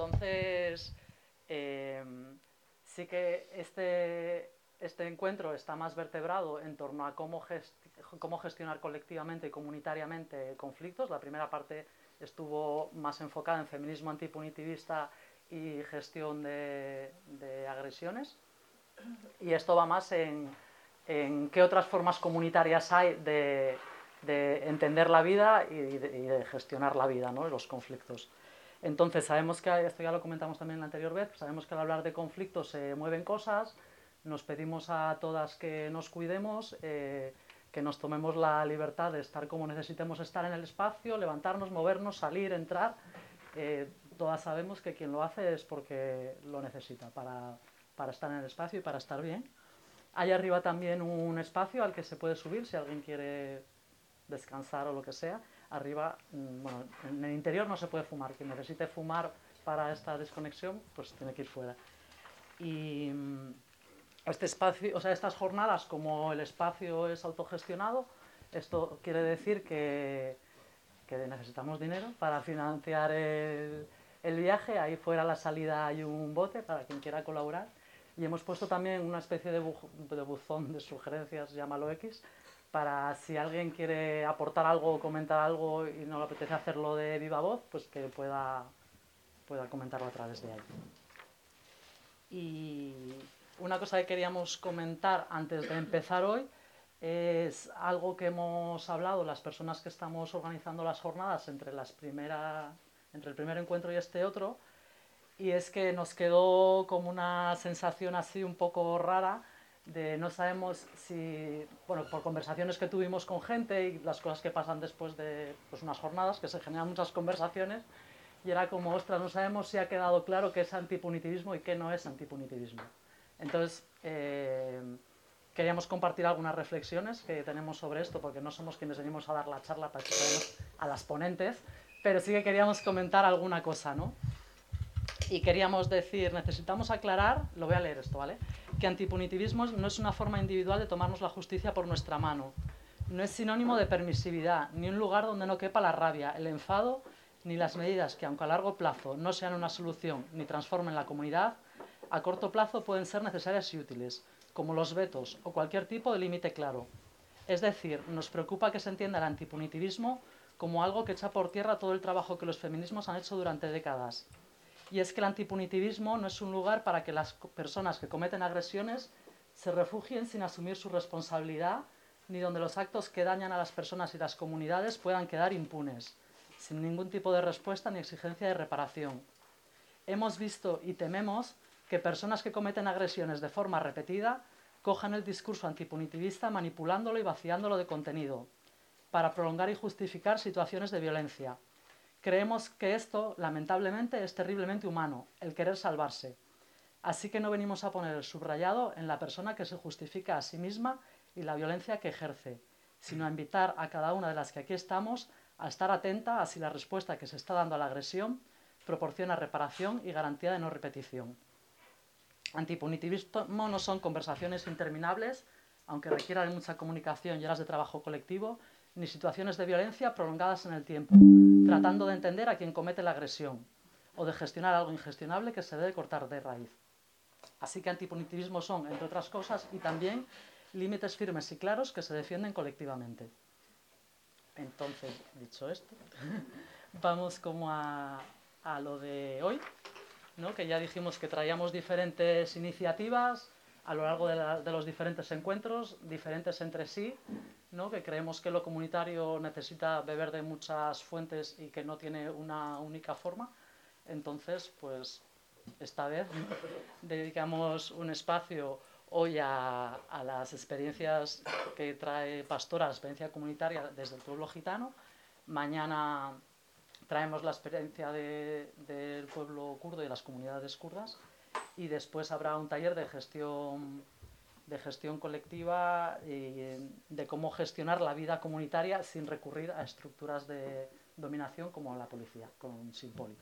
Entonces, eh, sí que este encuentro está más vertebrado en torno a cómo gestionar colectivamente y comunitariamente conflictos. La primera parte estuvo más enfocada en feminismo antipunitivista y gestión de agresiones. Y esto va más en qué otras formas comunitarias hay de entender la vida y de gestionar la vida, ¿no? Los conflictos. Entonces sabemos que, esto ya lo comentamos también la anterior vez, sabemos que al hablar de conflictos se mueven cosas, nos pedimos a todas que nos cuidemos, que nos tomemos la libertad de estar como necesitemos estar en el espacio, levantarnos, movernos, salir, entrar. Todas sabemos que quien lo hace es porque lo necesita para estar en el espacio y para estar bien. Hay arriba también un espacio al que se puede subir si alguien quiere descansar o lo que sea. Arriba, bueno, en el interior no se puede fumar. Quien necesite fumar para esta desconexión, pues tiene que ir fuera. Y este espacio, o sea, estas jornadas, como el espacio es autogestionado, esto quiere decir que necesitamos dinero para financiar el viaje. Ahí fuera a la salida hay un bote para quien quiera colaborar. Y hemos puesto también una especie de buzón de sugerencias, llámalo X, para si alguien quiere aportar algo o comentar algo y no le apetece hacerlo de viva voz, pues que pueda comentarlo a través de ahí. Y una cosa que queríamos comentar antes de empezar hoy es algo que hemos hablado las personas que estamos organizando las jornadas entre el primer encuentro y este otro, y es que nos quedó como una sensación así un poco rara de no sabemos si, bueno, por conversaciones que tuvimos con gente y las cosas que pasan después de pues, unas jornadas, que se generan muchas conversaciones, y era como, ostras, no sabemos si ha quedado claro qué es antipunitivismo y qué no es antipunitivismo. Entonces, queríamos compartir algunas reflexiones que tenemos sobre esto, porque no somos quienes venimos a dar la charla, para que traemos a las ponentes, pero sí que queríamos comentar alguna cosa, ¿no? Y queríamos decir, necesitamos aclarar, lo voy a leer esto, ¿vale? Que antipunitivismo no es una forma individual de tomarnos la justicia por nuestra mano. No es sinónimo de permisividad, ni un lugar donde no quepa la rabia, el enfado, ni las medidas que, aunque a largo plazo no sean una solución ni transformen la comunidad, a corto plazo pueden ser necesarias y útiles, como los vetos o cualquier tipo de límite claro. Es decir, nos preocupa que se entienda el antipunitivismo como algo que echa por tierra todo el trabajo que los feminismos han hecho durante décadas. Y es que el antipunitivismo no es un lugar para que las personas que cometen agresiones se refugien sin asumir su responsabilidad, ni donde los actos que dañan a las personas y las comunidades puedan quedar impunes, sin ningún tipo de respuesta ni exigencia de reparación. Hemos visto y tememos que personas que cometen agresiones de forma repetida cojan el discurso antipunitivista manipulándolo y vaciándolo de contenido, para prolongar y justificar situaciones de violencia. Creemos que esto, lamentablemente, es terriblemente humano, el querer salvarse. Así que no venimos a poner el subrayado en la persona que se justifica a sí misma y la violencia que ejerce, sino a invitar a cada una de las que aquí estamos a estar atenta a si la respuesta que se está dando a la agresión proporciona reparación y garantía de no repetición. Antipunitivismo no son conversaciones interminables, aunque requieran de mucha comunicación y horas de trabajo colectivo, ni situaciones de violencia prolongadas en el tiempo, tratando de entender a quien comete la agresión, o de gestionar algo ingestionable que se debe cortar de raíz. Así que antipunitivismo son, entre otras cosas, y también límites firmes y claros que se defienden colectivamente. Entonces, dicho esto, vamos como a lo de hoy, ¿no? Que ya dijimos que traíamos diferentes iniciativas a lo largo de los diferentes encuentros, diferentes entre sí, ¿no? Que creemos que lo comunitario necesita beber de muchas fuentes y que no tiene una única forma. Entonces, pues esta vez dedicamos un espacio hoy a las experiencias que trae Pastora, la experiencia comunitaria desde el pueblo gitano. Mañana traemos la experiencia del pueblo kurdo y de las comunidades kurdas, y después habrá un taller de gestión colectiva y de cómo gestionar la vida comunitaria sin recurrir a estructuras de dominación como la policía, con Simpoli.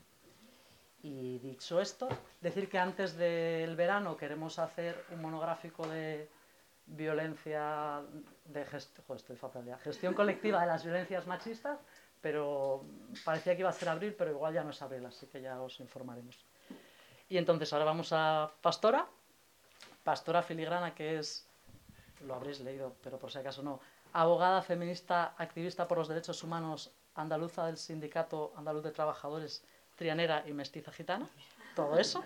Y dicho esto, decir que antes del verano queremos hacer un monográfico de violencia, gestión colectiva de las violencias machistas, pero parecía que iba a ser abril, pero igual ya no es abril, así que ya os informaremos. Y entonces ahora vamos a Pastora Filigrana, que es, lo habréis leído, pero por si acaso no, abogada, feminista, activista por los derechos humanos, andaluza del Sindicato Andaluz de Trabajadores, trianera y mestiza gitana, todo eso.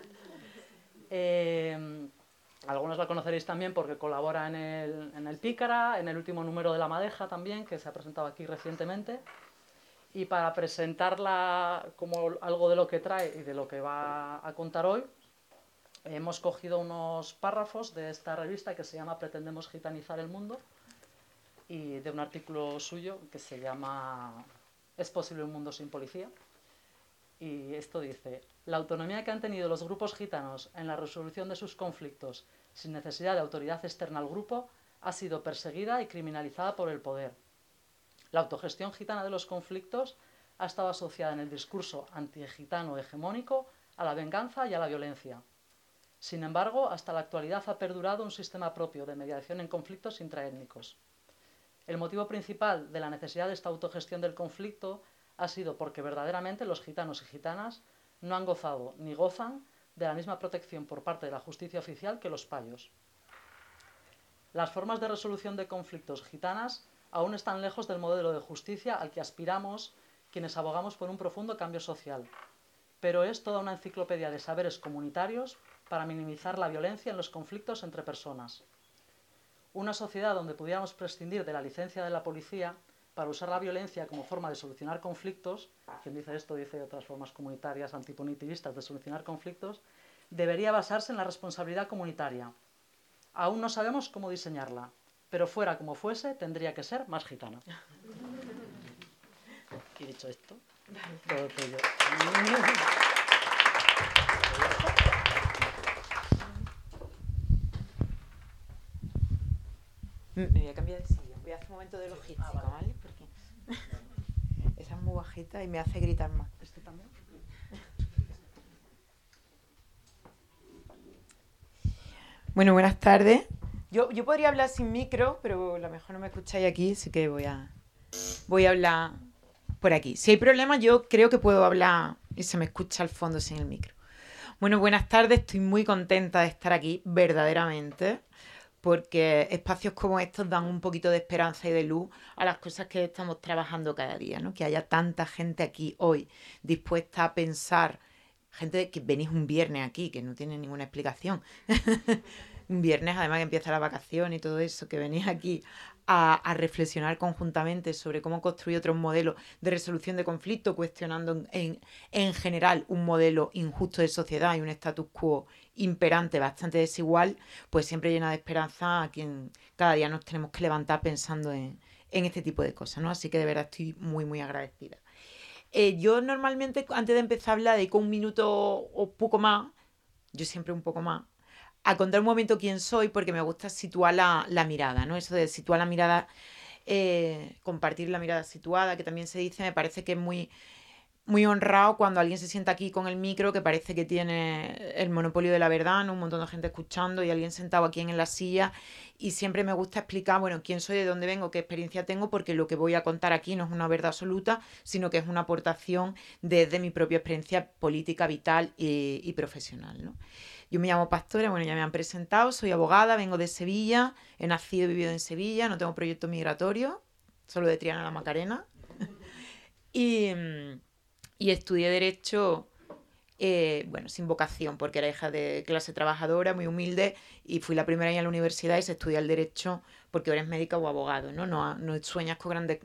Algunos la conoceréis también porque colabora en el Pícara, en el último número de La Madeja también, que se ha presentado aquí recientemente. Y para presentarla como algo de lo que trae y de lo que va a contar hoy, hemos cogido unos párrafos de esta revista que se llama Pretendemos gitanizar el mundo, y de un artículo suyo que se llama ¿Es posible un mundo sin policía? Y esto dice: la autonomía que han tenido los grupos gitanos en la resolución de sus conflictos sin necesidad de autoridad externa al grupo ha sido perseguida y criminalizada por el poder. La autogestión gitana de los conflictos ha estado asociada en el discurso antigitano hegemónico a la venganza y a la violencia. Sin embargo, hasta la actualidad ha perdurado un sistema propio de mediación en conflictos intraétnicos. El motivo principal de la necesidad de esta autogestión del conflicto ha sido porque verdaderamente los gitanos y gitanas no han gozado ni gozan de la misma protección por parte de la justicia oficial que los payos. Las formas de resolución de conflictos gitanas aún están lejos del modelo de justicia al que aspiramos quienes abogamos por un profundo cambio social, pero es toda una enciclopedia de saberes comunitarios para minimizar la violencia en los conflictos entre personas. Una sociedad donde pudiéramos prescindir de la licencia de la policía para usar la violencia como forma de solucionar conflictos, quien dice esto dice otras formas comunitarias antipunitivistas de solucionar conflictos, debería basarse en la responsabilidad comunitaria. Aún no sabemos cómo diseñarla, pero fuera como fuese, tendría que ser más gitana. Y dicho esto, todo tuyo. Me voy a cambiar de silla. Voy a hacer un momento de logística, ¿vale? Porque esa es muy bajita y me hace gritar más. ¿Este también? Bueno, buenas tardes. Yo podría hablar sin micro, pero a lo mejor no me escucháis aquí, así que voy a hablar por aquí. Si hay problemas, yo creo que puedo hablar y se me escucha al fondo sin el micro. Bueno, buenas tardes. Estoy muy contenta de estar aquí, verdaderamente, porque espacios como estos dan un poquito de esperanza y de luz a las cosas que estamos trabajando cada día, ¿no? Que haya tanta gente aquí hoy dispuesta a pensar, gente que venís un viernes aquí, que no tiene ninguna explicación, un viernes además que empieza la vacación y todo eso, que venís aquí a reflexionar conjuntamente sobre cómo construir otros modelos de resolución de conflictos, cuestionando en general un modelo injusto de sociedad y un status quo imperante, bastante desigual, pues siempre llena de esperanza a quien cada día nos tenemos que levantar pensando en este tipo de cosas, ¿no? Así que de verdad estoy muy, muy agradecida. Yo normalmente, antes de empezar a hablar, dedico un minuto o poco más, yo siempre un poco más, a contar un momento quién soy, porque me gusta situar la mirada, ¿no? Eso de situar la mirada, compartir la mirada situada, que también se dice, me parece que es muy, muy honrado cuando alguien se sienta aquí con el micro, que parece que tiene el monopolio de la verdad, ¿no? Un montón de gente escuchando y alguien sentado aquí en la silla. Y siempre me gusta explicar, bueno, quién soy, de dónde vengo, qué experiencia tengo, porque lo que voy a contar aquí no es una verdad absoluta, sino que es una aportación desde mi propia experiencia política, vital y profesional, ¿no? Yo me llamo Pastora, bueno, ya me han presentado, soy abogada, vengo de Sevilla, he nacido y vivido en Sevilla, no tengo proyecto migratorio, solo de Triana a la Macarena. Y estudié Derecho, bueno, sin vocación, porque era hija de clase trabajadora, muy humilde, y fui la primera año a la universidad y se estudia el Derecho porque eres médica o abogado, ¿no? No sueñas con grandes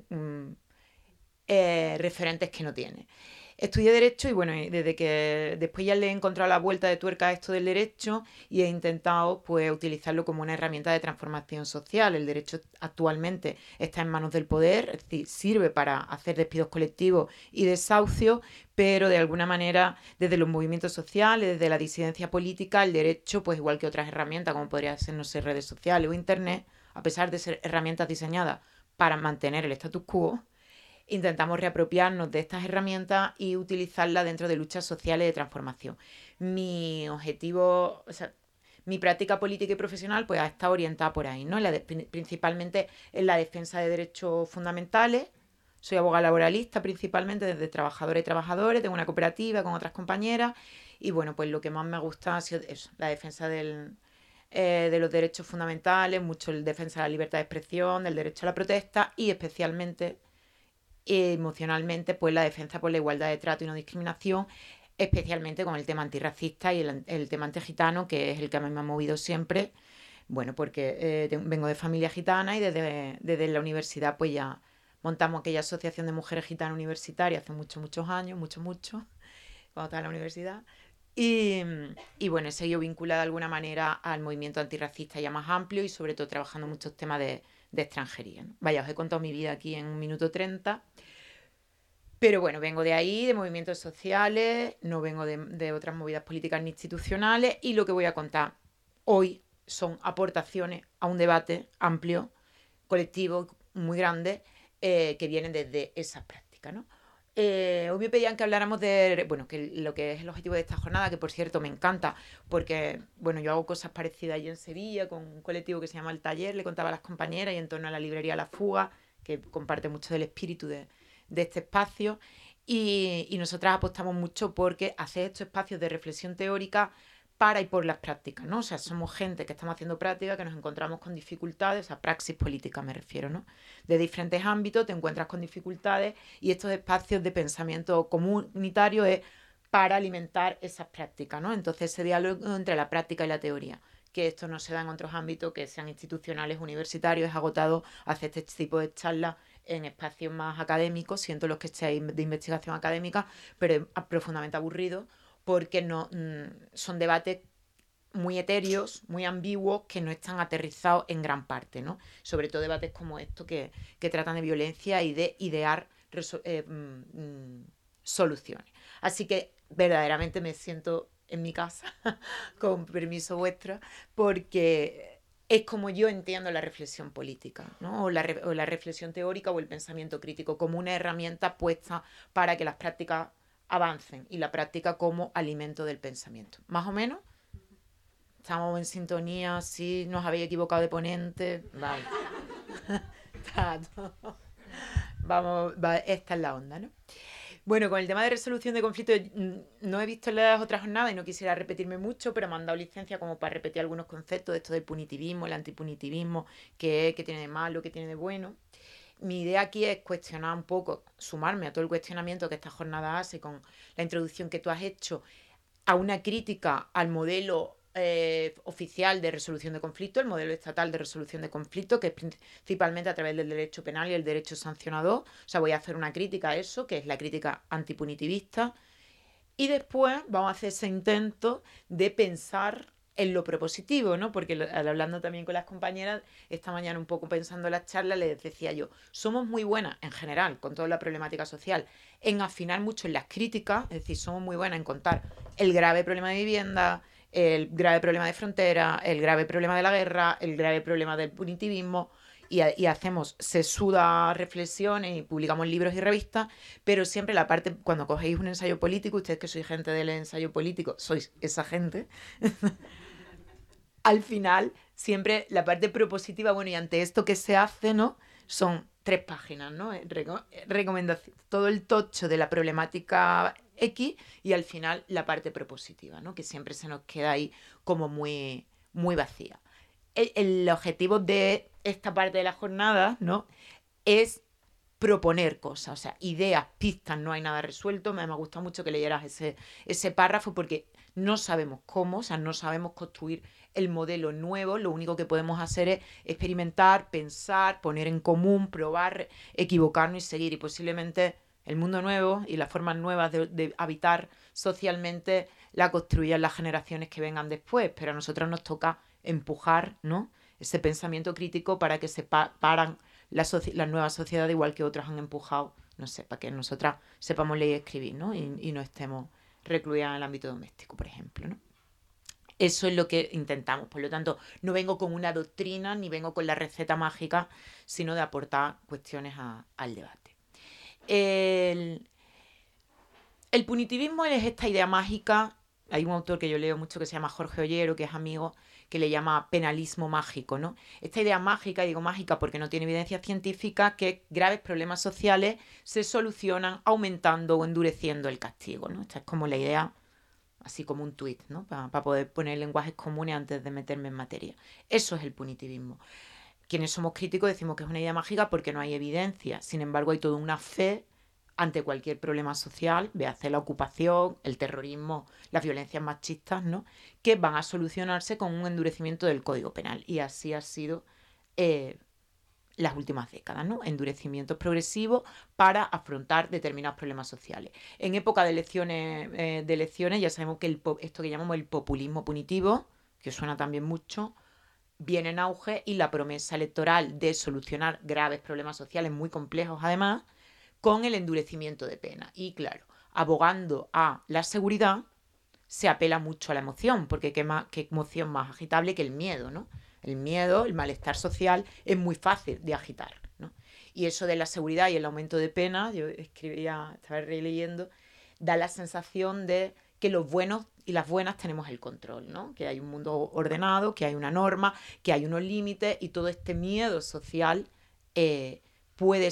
referentes que no tienes. Estudié Derecho y bueno, desde que después ya le he encontrado la vuelta de tuerca a esto del derecho y he intentado pues utilizarlo como una herramienta de transformación social. El derecho actualmente está en manos del poder, es decir, sirve para hacer despidos colectivos y desahucios, pero de alguna manera desde los movimientos sociales, desde la disidencia política, el derecho, pues igual que otras herramientas como podría ser, no sé, redes sociales o internet, a pesar de ser herramientas diseñadas para mantener el status quo, intentamos reapropiarnos de estas herramientas y utilizarlas dentro de luchas sociales de transformación. Mi objetivo, o sea, mi práctica política y profesional pues ha estado orientada por ahí, ¿no? Principalmente en la defensa de derechos fundamentales, Soy abogada laboralista principalmente, desde trabajadores y trabajadores, tengo una cooperativa con otras compañeras y bueno, pues lo que más me gusta ha sido eso, la defensa de los derechos fundamentales, mucho el defensa de la libertad de expresión, del derecho a la protesta y especialmente emocionalmente pues la defensa por la igualdad de trato y no discriminación, especialmente con el tema antirracista y el tema antigitano, que es el que a mí me ha movido siempre. Bueno, porque vengo de familia gitana y desde la universidad pues ya montamos aquella asociación de mujeres gitanas universitarias hace muchos años, cuando estaba en la universidad. Y bueno, he seguido vinculada de alguna manera al movimiento antirracista ya más amplio y sobre todo trabajando muchos temas de extranjería, ¿no? Vaya, os he contado mi vida aquí en 1 minuto 30. Pero bueno, vengo de ahí, de movimientos sociales, no vengo de otras movidas políticas ni institucionales y lo que voy a contar hoy son aportaciones a un debate amplio, colectivo, muy grande, que vienen desde esas prácticas, ¿no? Hoy me pedían que habláramos de, bueno, que lo que es el objetivo de esta jornada, que por cierto me encanta, porque, bueno, yo hago cosas parecidas allí en Sevilla con un colectivo que se llama El Taller, le contaba a las compañeras, y en torno a la librería La Fuga, que comparte mucho del espíritu de este espacio, y nosotras apostamos mucho porque hacer estos espacios de reflexión teórica para y por las prácticas, ¿no? O sea, somos gente que estamos haciendo práctica, que nos encontramos con dificultades, o sea, praxis política me refiero, ¿no? De diferentes ámbitos te encuentras con dificultades y estos espacios de pensamiento comunitario es para alimentar esas prácticas, ¿no? Entonces, ese diálogo entre la práctica y la teoría, que esto no se da en otros ámbitos que sean institucionales, universitarios, es agotado hacer este tipo de charlas en espacios más académicos, siento los que estéis de investigación académica, pero es profundamente aburrido porque no son debates muy etéreos, muy ambiguos, que no están aterrizados en gran parte, ¿no? Sobre todo debates como estos que tratan de violencia y de idear soluciones. Así que verdaderamente me siento en mi casa, con permiso vuestro, porque es como yo entiendo la reflexión política, ¿no? o la reflexión teórica o el pensamiento crítico, como una herramienta puesta para que las prácticas avancen y la práctica como alimento del pensamiento. Más o menos, estamos en sintonía, sí, nos habéis equivocado de ponente, vale. Vamos, esta es la onda, ¿no? Bueno, con el tema de resolución de conflictos no he visto las otras jornadas y no quisiera repetirme mucho, pero me han dado licencia como para repetir algunos conceptos de esto del punitivismo, el antipunitivismo, qué tiene de malo, qué tiene de bueno. Mi idea aquí es cuestionar un poco, sumarme a todo el cuestionamiento que esta jornada hace con la introducción que tú has hecho a una crítica al modelo oficial de resolución de conflictos, el modelo estatal de resolución de conflictos, que es principalmente a través del derecho penal y el derecho sancionador. O sea, voy a hacer una crítica a eso, que es la crítica antipunitivista. Y después vamos a hacer ese intento de pensar en lo propositivo, ¿no? Porque hablando también con las compañeras, esta mañana un poco pensando en las charlas, les decía yo, somos muy buenas en general, con toda la problemática social, en afinar mucho en las críticas, es decir, somos muy buenas en contar el grave problema de vivienda, el grave problema de frontera, el grave problema de la guerra, el grave problema del punitivismo, y hacemos sesudas reflexiones y publicamos libros y revistas, pero siempre la parte, cuando cogéis un ensayo político, ustedes que sois gente del ensayo político, sois esa gente, al final siempre la parte propositiva, bueno, y ante esto que se hace, ¿no? Son 3 páginas, ¿no? Recomendación, todo el tocho de la problemática X y al final la parte propositiva, ¿no? Que siempre se nos queda ahí como muy, muy vacía. El objetivo de esta parte de la jornada, ¿no? Es proponer cosas, o sea, ideas, pistas, no hay nada resuelto. Me ha gustado mucho que leyeras ese párrafo porque no sabemos cómo, o sea, no sabemos construir el modelo nuevo, lo único que podemos hacer es experimentar, pensar, poner en común, probar, equivocarnos y seguir. Y posiblemente el mundo nuevo y las formas nuevas de habitar socialmente la construyan las generaciones que vengan después, pero a nosotros nos toca empujar, ¿no? Ese pensamiento crítico para que se paran las nuevas sociedades, igual que otras han empujado, no sé, para que nosotras sepamos leer y escribir, ¿no? Y no estemos recluidas en el ámbito doméstico, por ejemplo, ¿no? Eso es lo que intentamos. Por lo tanto, no vengo con una doctrina ni vengo con la receta mágica, sino de aportar cuestiones al debate. El punitivismo es esta idea mágica Hay un autor que yo leo mucho que se llama Jorge Ollero, que es amigo, que le llama penalismo mágico, ¿no? Esta idea mágica, digo mágica porque no tiene evidencia científica, que graves problemas sociales se solucionan aumentando o endureciendo el castigo, ¿no? Esta es como la idea, así como un tuit, ¿no? Para poder poner lenguajes comunes antes de meterme en materia. Eso es el punitivismo. Quienes somos críticos decimos que es una idea mágica porque no hay evidencia. Sin embargo, hay toda una fe ante cualquier problema social, véase la ocupación, el terrorismo, las violencias machistas, ¿no? Que van a solucionarse con un endurecimiento del Código Penal. Y así ha sido las últimas décadas, ¿no? Endurecimientos progresivos para afrontar determinados problemas sociales. En época de elecciones ya sabemos que esto que llamamos el populismo punitivo, que suena también mucho, viene en auge, y la promesa electoral de solucionar graves problemas sociales muy complejos, además, con el endurecimiento de pena. Y claro, abogando a la seguridad, se apela mucho a la emoción, porque qué emoción más agitable que el miedo, ¿no? El miedo, el malestar social, es muy fácil de agitar, ¿no? Y eso de la seguridad y el aumento de pena, yo estaba releyendo, da la sensación de que los buenos y las buenas tenemos el control, ¿no? Que hay un mundo ordenado, que hay una norma, que hay unos límites, y todo este miedo social puede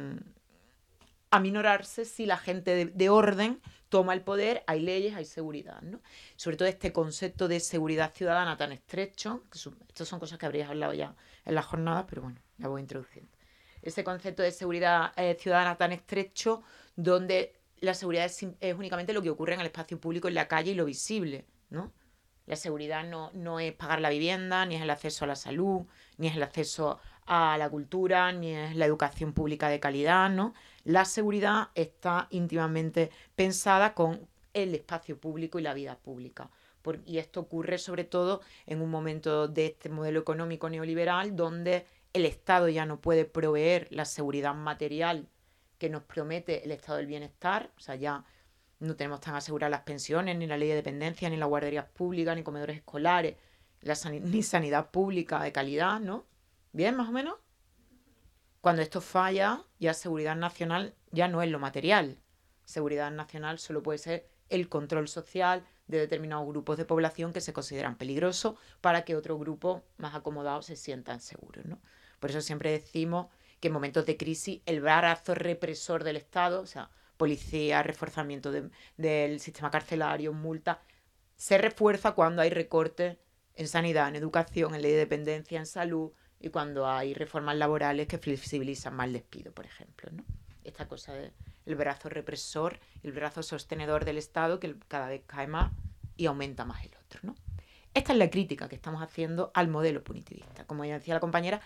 aminorarse si la gente de orden toma el poder, hay leyes, hay seguridad, ¿no? Sobre todo este concepto de seguridad ciudadana tan estrecho, estas son cosas que habrías hablado ya en la jornada, pero bueno, la voy introduciendo. Ese concepto de seguridad ciudadana tan estrecho, donde la seguridad es únicamente lo que ocurre en el espacio público, en la calle, y lo visible, ¿no? La seguridad no es pagar la vivienda, ni es el acceso a la salud, ni es el acceso a la cultura, ni es la educación pública de calidad, ¿no? La seguridad está íntimamente pensada con el espacio público y la vida pública. Y esto ocurre sobre todo en un momento de este modelo económico neoliberal, donde el Estado ya no puede proveer la seguridad material que nos promete el estado del bienestar. O sea, ya no tenemos tan aseguradas las pensiones, ni la ley de dependencia, ni las guarderías públicas, ni comedores escolares, ni sanidad pública de calidad, ¿no? ¿Bien, más o menos? Cuando esto falla, ya seguridad nacional ya no es lo material. Seguridad nacional solo puede ser el control social de determinados grupos de población que se consideran peligrosos, para que otros grupos más acomodados se sientan seguros, ¿no? Por eso siempre decimos que en momentos de crisis el brazo represor del Estado, o sea, policía, reforzamiento del sistema carcelario, multas, se refuerza cuando hay recortes en sanidad, en educación, en ley de dependencia, en salud, y cuando hay reformas laborales que flexibilizan más el despido, por ejemplo, ¿no? Esta cosa del brazo represor, el brazo sostenedor del Estado, que cada vez cae más y aumenta más el otro, ¿no? Esta es la crítica que estamos haciendo al modelo punitivista. Como ya decía la compañera,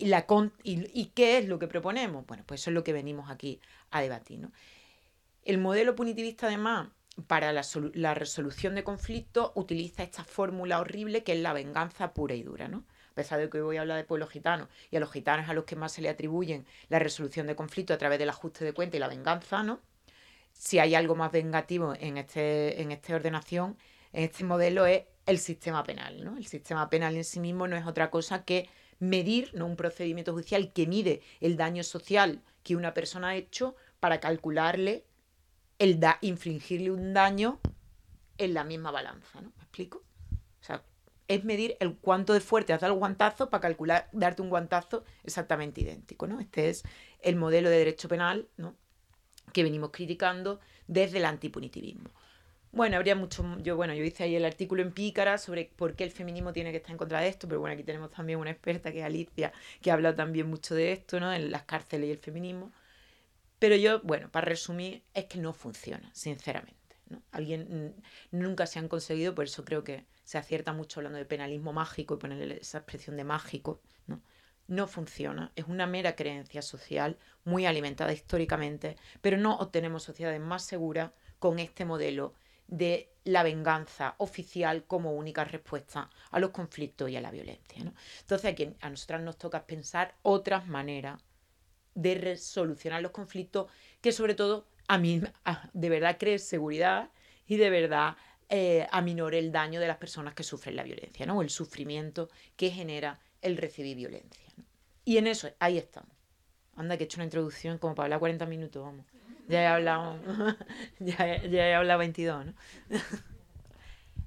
¿y qué es lo que proponemos? Bueno, pues eso es lo que venimos aquí a debatir, ¿no? El modelo punitivista, además, para la resolución de conflictos, utiliza esta fórmula horrible que es la venganza pura y dura, ¿no? A pesar de que hoy voy a hablar de pueblos gitanos, y a los gitanos a los que más se le atribuyen la resolución de conflictos a través del ajuste de cuenta y la venganza, ¿no? Si hay algo más vengativo en esta ordenación, en este modelo, es el sistema penal, ¿no? El sistema penal en sí mismo no es otra cosa que medir, ¿no? Un procedimiento judicial que mide el daño social que una persona ha hecho para calcularle infligirle un daño en la misma balanza, ¿no? ¿Me explico? O sea, es medir el cuánto de fuerte has dado el guantazo para calcular, darte un guantazo exactamente idéntico, ¿no? Este es el modelo de derecho penal, ¿no?, que venimos criticando desde el antipunitivismo. Bueno, yo hice ahí el artículo en Pícara sobre por qué el feminismo tiene que estar en contra de esto, pero bueno, aquí tenemos también una experta, que es Alicia, que ha hablado también mucho de esto, ¿no?, en las cárceles y el feminismo. Pero yo, bueno, para resumir, es que no funciona, sinceramente, ¿no? Nunca se han conseguido, por eso creo que se acierta mucho hablando de penalismo mágico y ponerle esa expresión de mágico, ¿no? No funciona, es una mera creencia social muy alimentada históricamente, pero no obtenemos sociedades más seguras con este modelo de la venganza oficial como única respuesta a los conflictos y a la violencia, ¿no? Entonces a nosotras nos toca pensar otras maneras de resolucionar los conflictos que, sobre todo, de verdad cree seguridad y de verdad aminore el daño de las personas que sufren la violencia, ¿no?, o el sufrimiento que genera el recibir violencia, ¿no? Y en eso, ahí estamos. Anda, que he hecho una introducción como para hablar 40 minutos, vamos. Ya he hablado 22, ¿no?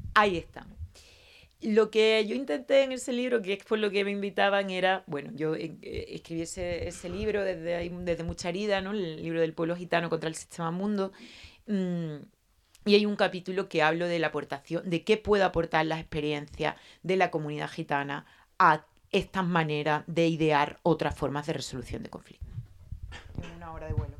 Ahí estamos. Lo que yo intenté en ese libro, que es por lo que me invitaban, era, bueno, yo escribí ese libro desde mucha herida, ¿no? El libro del pueblo gitano contra el sistema mundo. Y hay un capítulo que hablo de la aportación, de qué puede aportar la experiencia de la comunidad gitana a estas maneras de idear otras formas de resolución de conflictos. Tengo 1 hora de vuelo.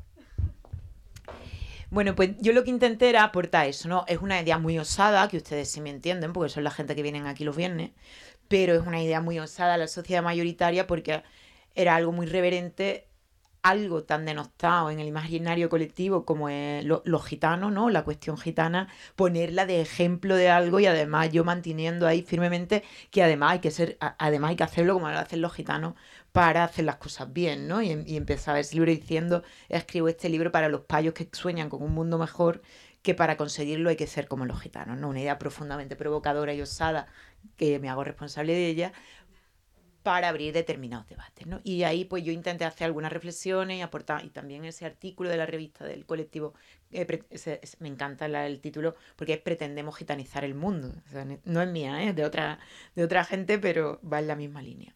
Bueno, pues yo lo que intenté era aportar eso, ¿no? Es una idea muy osada, que ustedes sí me entienden, porque son la gente que vienen aquí los viernes, pero es una idea muy osada a la sociedad mayoritaria porque era algo muy reverente, algo tan denostado en el imaginario colectivo como es los gitanos, ¿no? La cuestión gitana, ponerla de ejemplo de algo y además yo manteniendo ahí firmemente que además hay que hacerlo como lo hacen los gitanos para hacer las cosas bien, ¿no? Y empezaba ese libro diciendo, escribo este libro para los payos que sueñan con un mundo mejor, que para conseguirlo hay que ser como los gitanos, ¿no? Una idea profundamente provocadora y osada, que me hago responsable de ella, para abrir determinados debates, ¿no? Y ahí pues yo intenté hacer algunas reflexiones y aportar, y también ese artículo de la revista del colectivo, me encanta el título, porque es Pretendemos gitanizar el mundo. O sea, no es mía, es de otra gente, pero va en la misma línea.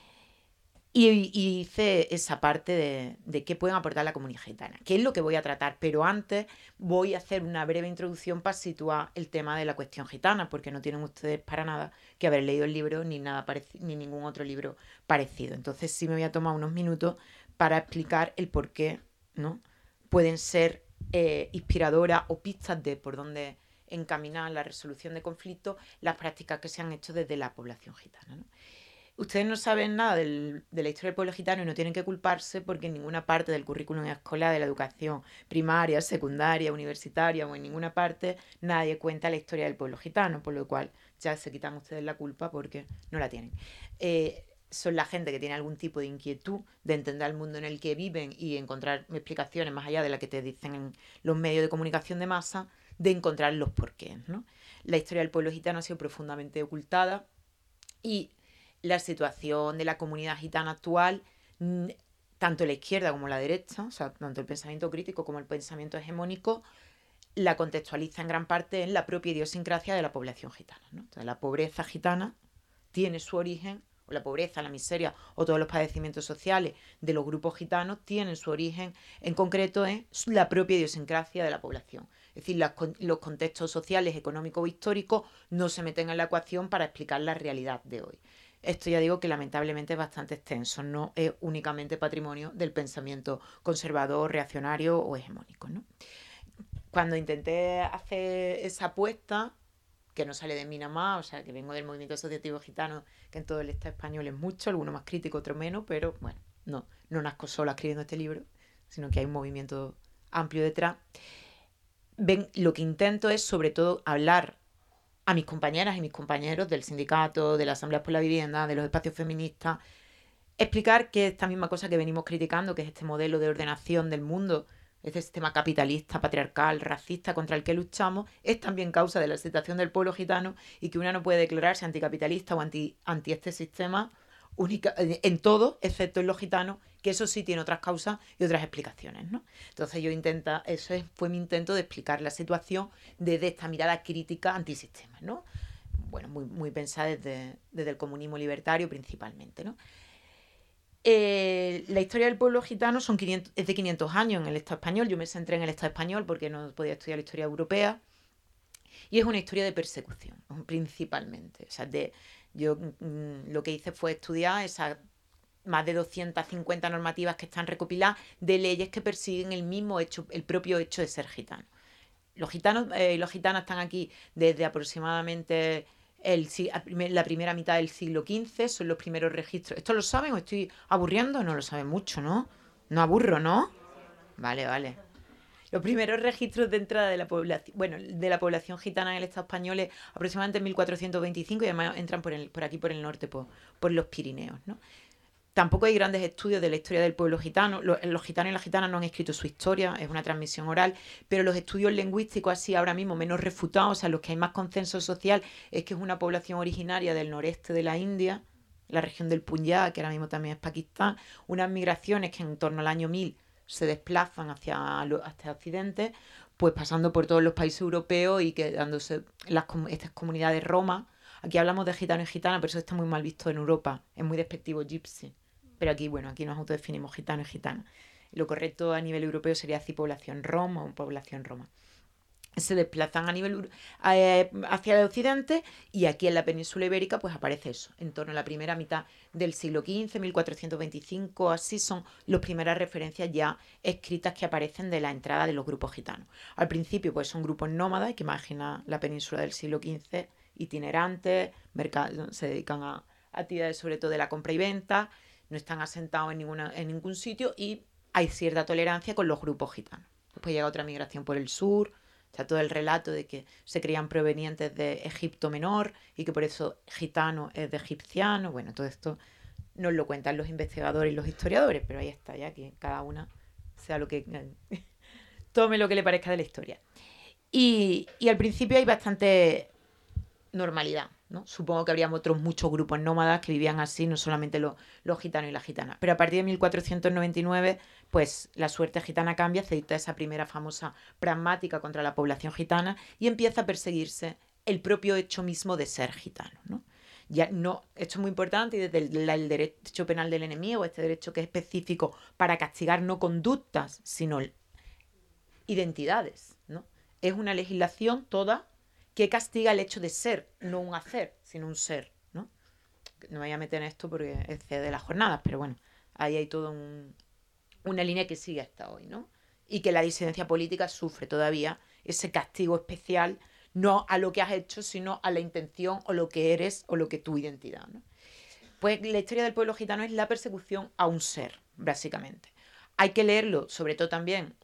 Y hice esa parte de qué pueden aportar la comunidad gitana, que es lo que voy a tratar, pero antes voy a hacer una breve introducción para situar el tema de la cuestión gitana, porque no tienen ustedes para nada que haber leído el libro ni ningún otro libro parecido. Entonces sí me voy a tomar unos minutos para explicar el por qué, ¿no? Pueden ser inspiradoras o pistas de por dónde encaminar la resolución de conflictos las prácticas que se han hecho desde la población gitana, ¿no? Ustedes no saben nada de la historia del pueblo gitano y no tienen que culparse porque en ninguna parte del currículum escolar de la educación primaria, secundaria, universitaria o en ninguna parte nadie cuenta la historia del pueblo gitano, por lo cual ya se quitan ustedes la culpa porque no la tienen. Son la gente que tiene algún tipo de inquietud de entender el mundo en el que viven y encontrar explicaciones más allá de las que te dicen en los medios de comunicación de masa, de encontrar los porqués, ¿no? La historia del pueblo gitano ha sido profundamente ocultada y la situación de la comunidad gitana actual, tanto la izquierda como la derecha, o sea, tanto el pensamiento crítico como el pensamiento hegemónico, la contextualiza en gran parte en la propia idiosincrasia de la población gitana, ¿no? Entonces, la pobreza gitana tiene su origen, o la pobreza, la miseria o todos los padecimientos sociales de los grupos gitanos tienen su origen en concreto en la propia idiosincrasia de la población. Es decir, los contextos sociales, económicos o históricos no se meten en la ecuación para explicar la realidad de hoy. Esto ya digo que lamentablemente es bastante extenso, no es únicamente patrimonio del pensamiento conservador, reaccionario o hegemónico, ¿no? Cuando intenté hacer esa apuesta, que no sale de mí nada más, o sea, que vengo del movimiento asociativo gitano, que en todo el Estado español es mucho, alguno más crítico, otro menos, pero bueno, no nazco sola escribiendo este libro, sino que hay un movimiento amplio detrás. Ven, lo que intento es sobre todo hablar a mis compañeras y mis compañeros del sindicato, de la Asamblea por la Vivienda, de los espacios feministas, explicar que esta misma cosa que venimos criticando, que es este modelo de ordenación del mundo, este sistema capitalista, patriarcal, racista contra el que luchamos, es también causa de la situación del pueblo gitano y que una no puede declararse anticapitalista o anti este sistema en todo, excepto en los gitanos, que eso sí tiene otras causas y otras explicaciones, ¿no? Entonces fue mi intento de explicar la situación desde esta mirada crítica antisistema, ¿no? Bueno, muy pensada desde el comunismo libertario principalmente, ¿no? La historia del pueblo gitano es de 500 años en el Estado español. Yo me centré en el Estado español porque no podía estudiar la historia europea. Y es una historia de persecución, principalmente. O sea, yo lo que hice fue estudiar esas más de 250 normativas que están recopiladas de leyes que persiguen el propio hecho de ser gitano. Los gitanos y las gitanas están aquí desde aproximadamente la primera mitad del siglo XV, son los primeros registros. ¿Esto lo saben o estoy aburriendo? No lo saben mucho, ¿no? No aburro, ¿no? Vale. Los primeros registros de entrada de la población gitana en el Estado español es aproximadamente en 1425 y además entran por aquí por el norte, por los Pirineos, ¿no? Tampoco hay grandes estudios de la historia del pueblo gitano. Los gitanos y las gitanas no han escrito su historia, es una transmisión oral, pero los estudios lingüísticos así ahora mismo menos refutados, o sea, los que hay más consenso social, es que es una población originaria del noreste de la India, la región del Punjab, que ahora mismo también es Pakistán, unas migraciones que en torno al año 1000 se desplazan hacia Occidente, pues pasando por todos los países europeos y quedándose estas comunidades romas. Aquí hablamos de gitano y gitana, pero eso está muy mal visto en Europa. Es muy despectivo gypsy. Pero aquí, bueno, aquí nos autodefinimos gitano y gitana. Lo correcto a nivel europeo sería decir población roma o población roma. Se desplazan a nivel hacia el occidente y aquí en la península ibérica pues aparece eso, en torno a la primera mitad del siglo XV, 1425, así son las primeras referencias ya escritas que aparecen de la entrada de los grupos gitanos. Al principio pues son grupos nómadas, hay que imaginar la península del siglo XV, itinerantes, se dedican a actividades sobre todo de la compra y venta, no están asentados en ningún sitio y hay cierta tolerancia con los grupos gitanos. Después llega otra migración por el sur. Está todo el relato de que se creían provenientes de Egipto Menor y que por eso gitano es de egipciano. Bueno, todo esto nos lo cuentan los investigadores y los historiadores, pero ahí está, ya que cada una sea lo que tome lo que le parezca de la historia. Y al principio hay bastante normalidad, ¿no? Supongo que habría otros muchos grupos nómadas que vivían así, no solamente los gitanos y las gitanas. Pero a partir de 1499, pues la suerte gitana cambia, se dicta esa primera famosa pragmática contra la población gitana y empieza a perseguirse el propio hecho mismo de ser gitano, ¿no? Ya no, esto es muy importante y desde el derecho penal del enemigo, este derecho que es específico para castigar no conductas, sino identidades, ¿no? Es una legislación toda que castiga el hecho de ser, no un hacer, sino un ser, ¿no? No me voy a meter en esto porque excede las jornadas, pero bueno, ahí hay toda una línea que sigue hasta hoy, ¿no? Y que la disidencia política sufre todavía ese castigo especial, no a lo que has hecho, sino a la intención o lo que eres o lo que tu identidad, ¿no? Pues la historia del pueblo gitano es la persecución a un ser, básicamente. Hay que leerlo, sobre todo también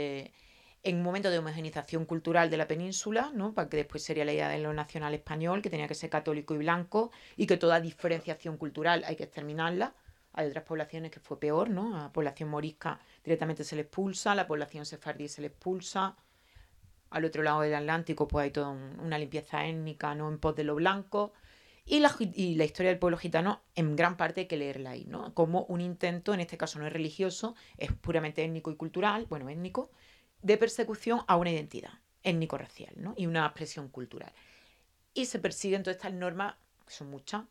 en un momento de homogenización cultural de la península, ¿no? Para que después sería la idea de lo nacional español, que tenía que ser católico y blanco, y que toda diferenciación cultural hay que exterminarla. Hay otras poblaciones que fue peor, ¿no? A la población morisca directamente se le expulsa, a la población sefardí se le expulsa. Al otro lado del Atlántico pues hay toda una limpieza étnica, ¿no? En pos de lo blanco. Y la historia del pueblo gitano, en gran parte hay que leerla ahí, ¿no? Como un intento, en este caso no es religioso, es puramente étnico y cultural, bueno, étnico, de persecución a una identidad étnico-racial, ¿no? Y una expresión cultural. Y se persiguen todas estas normas, que son muchas,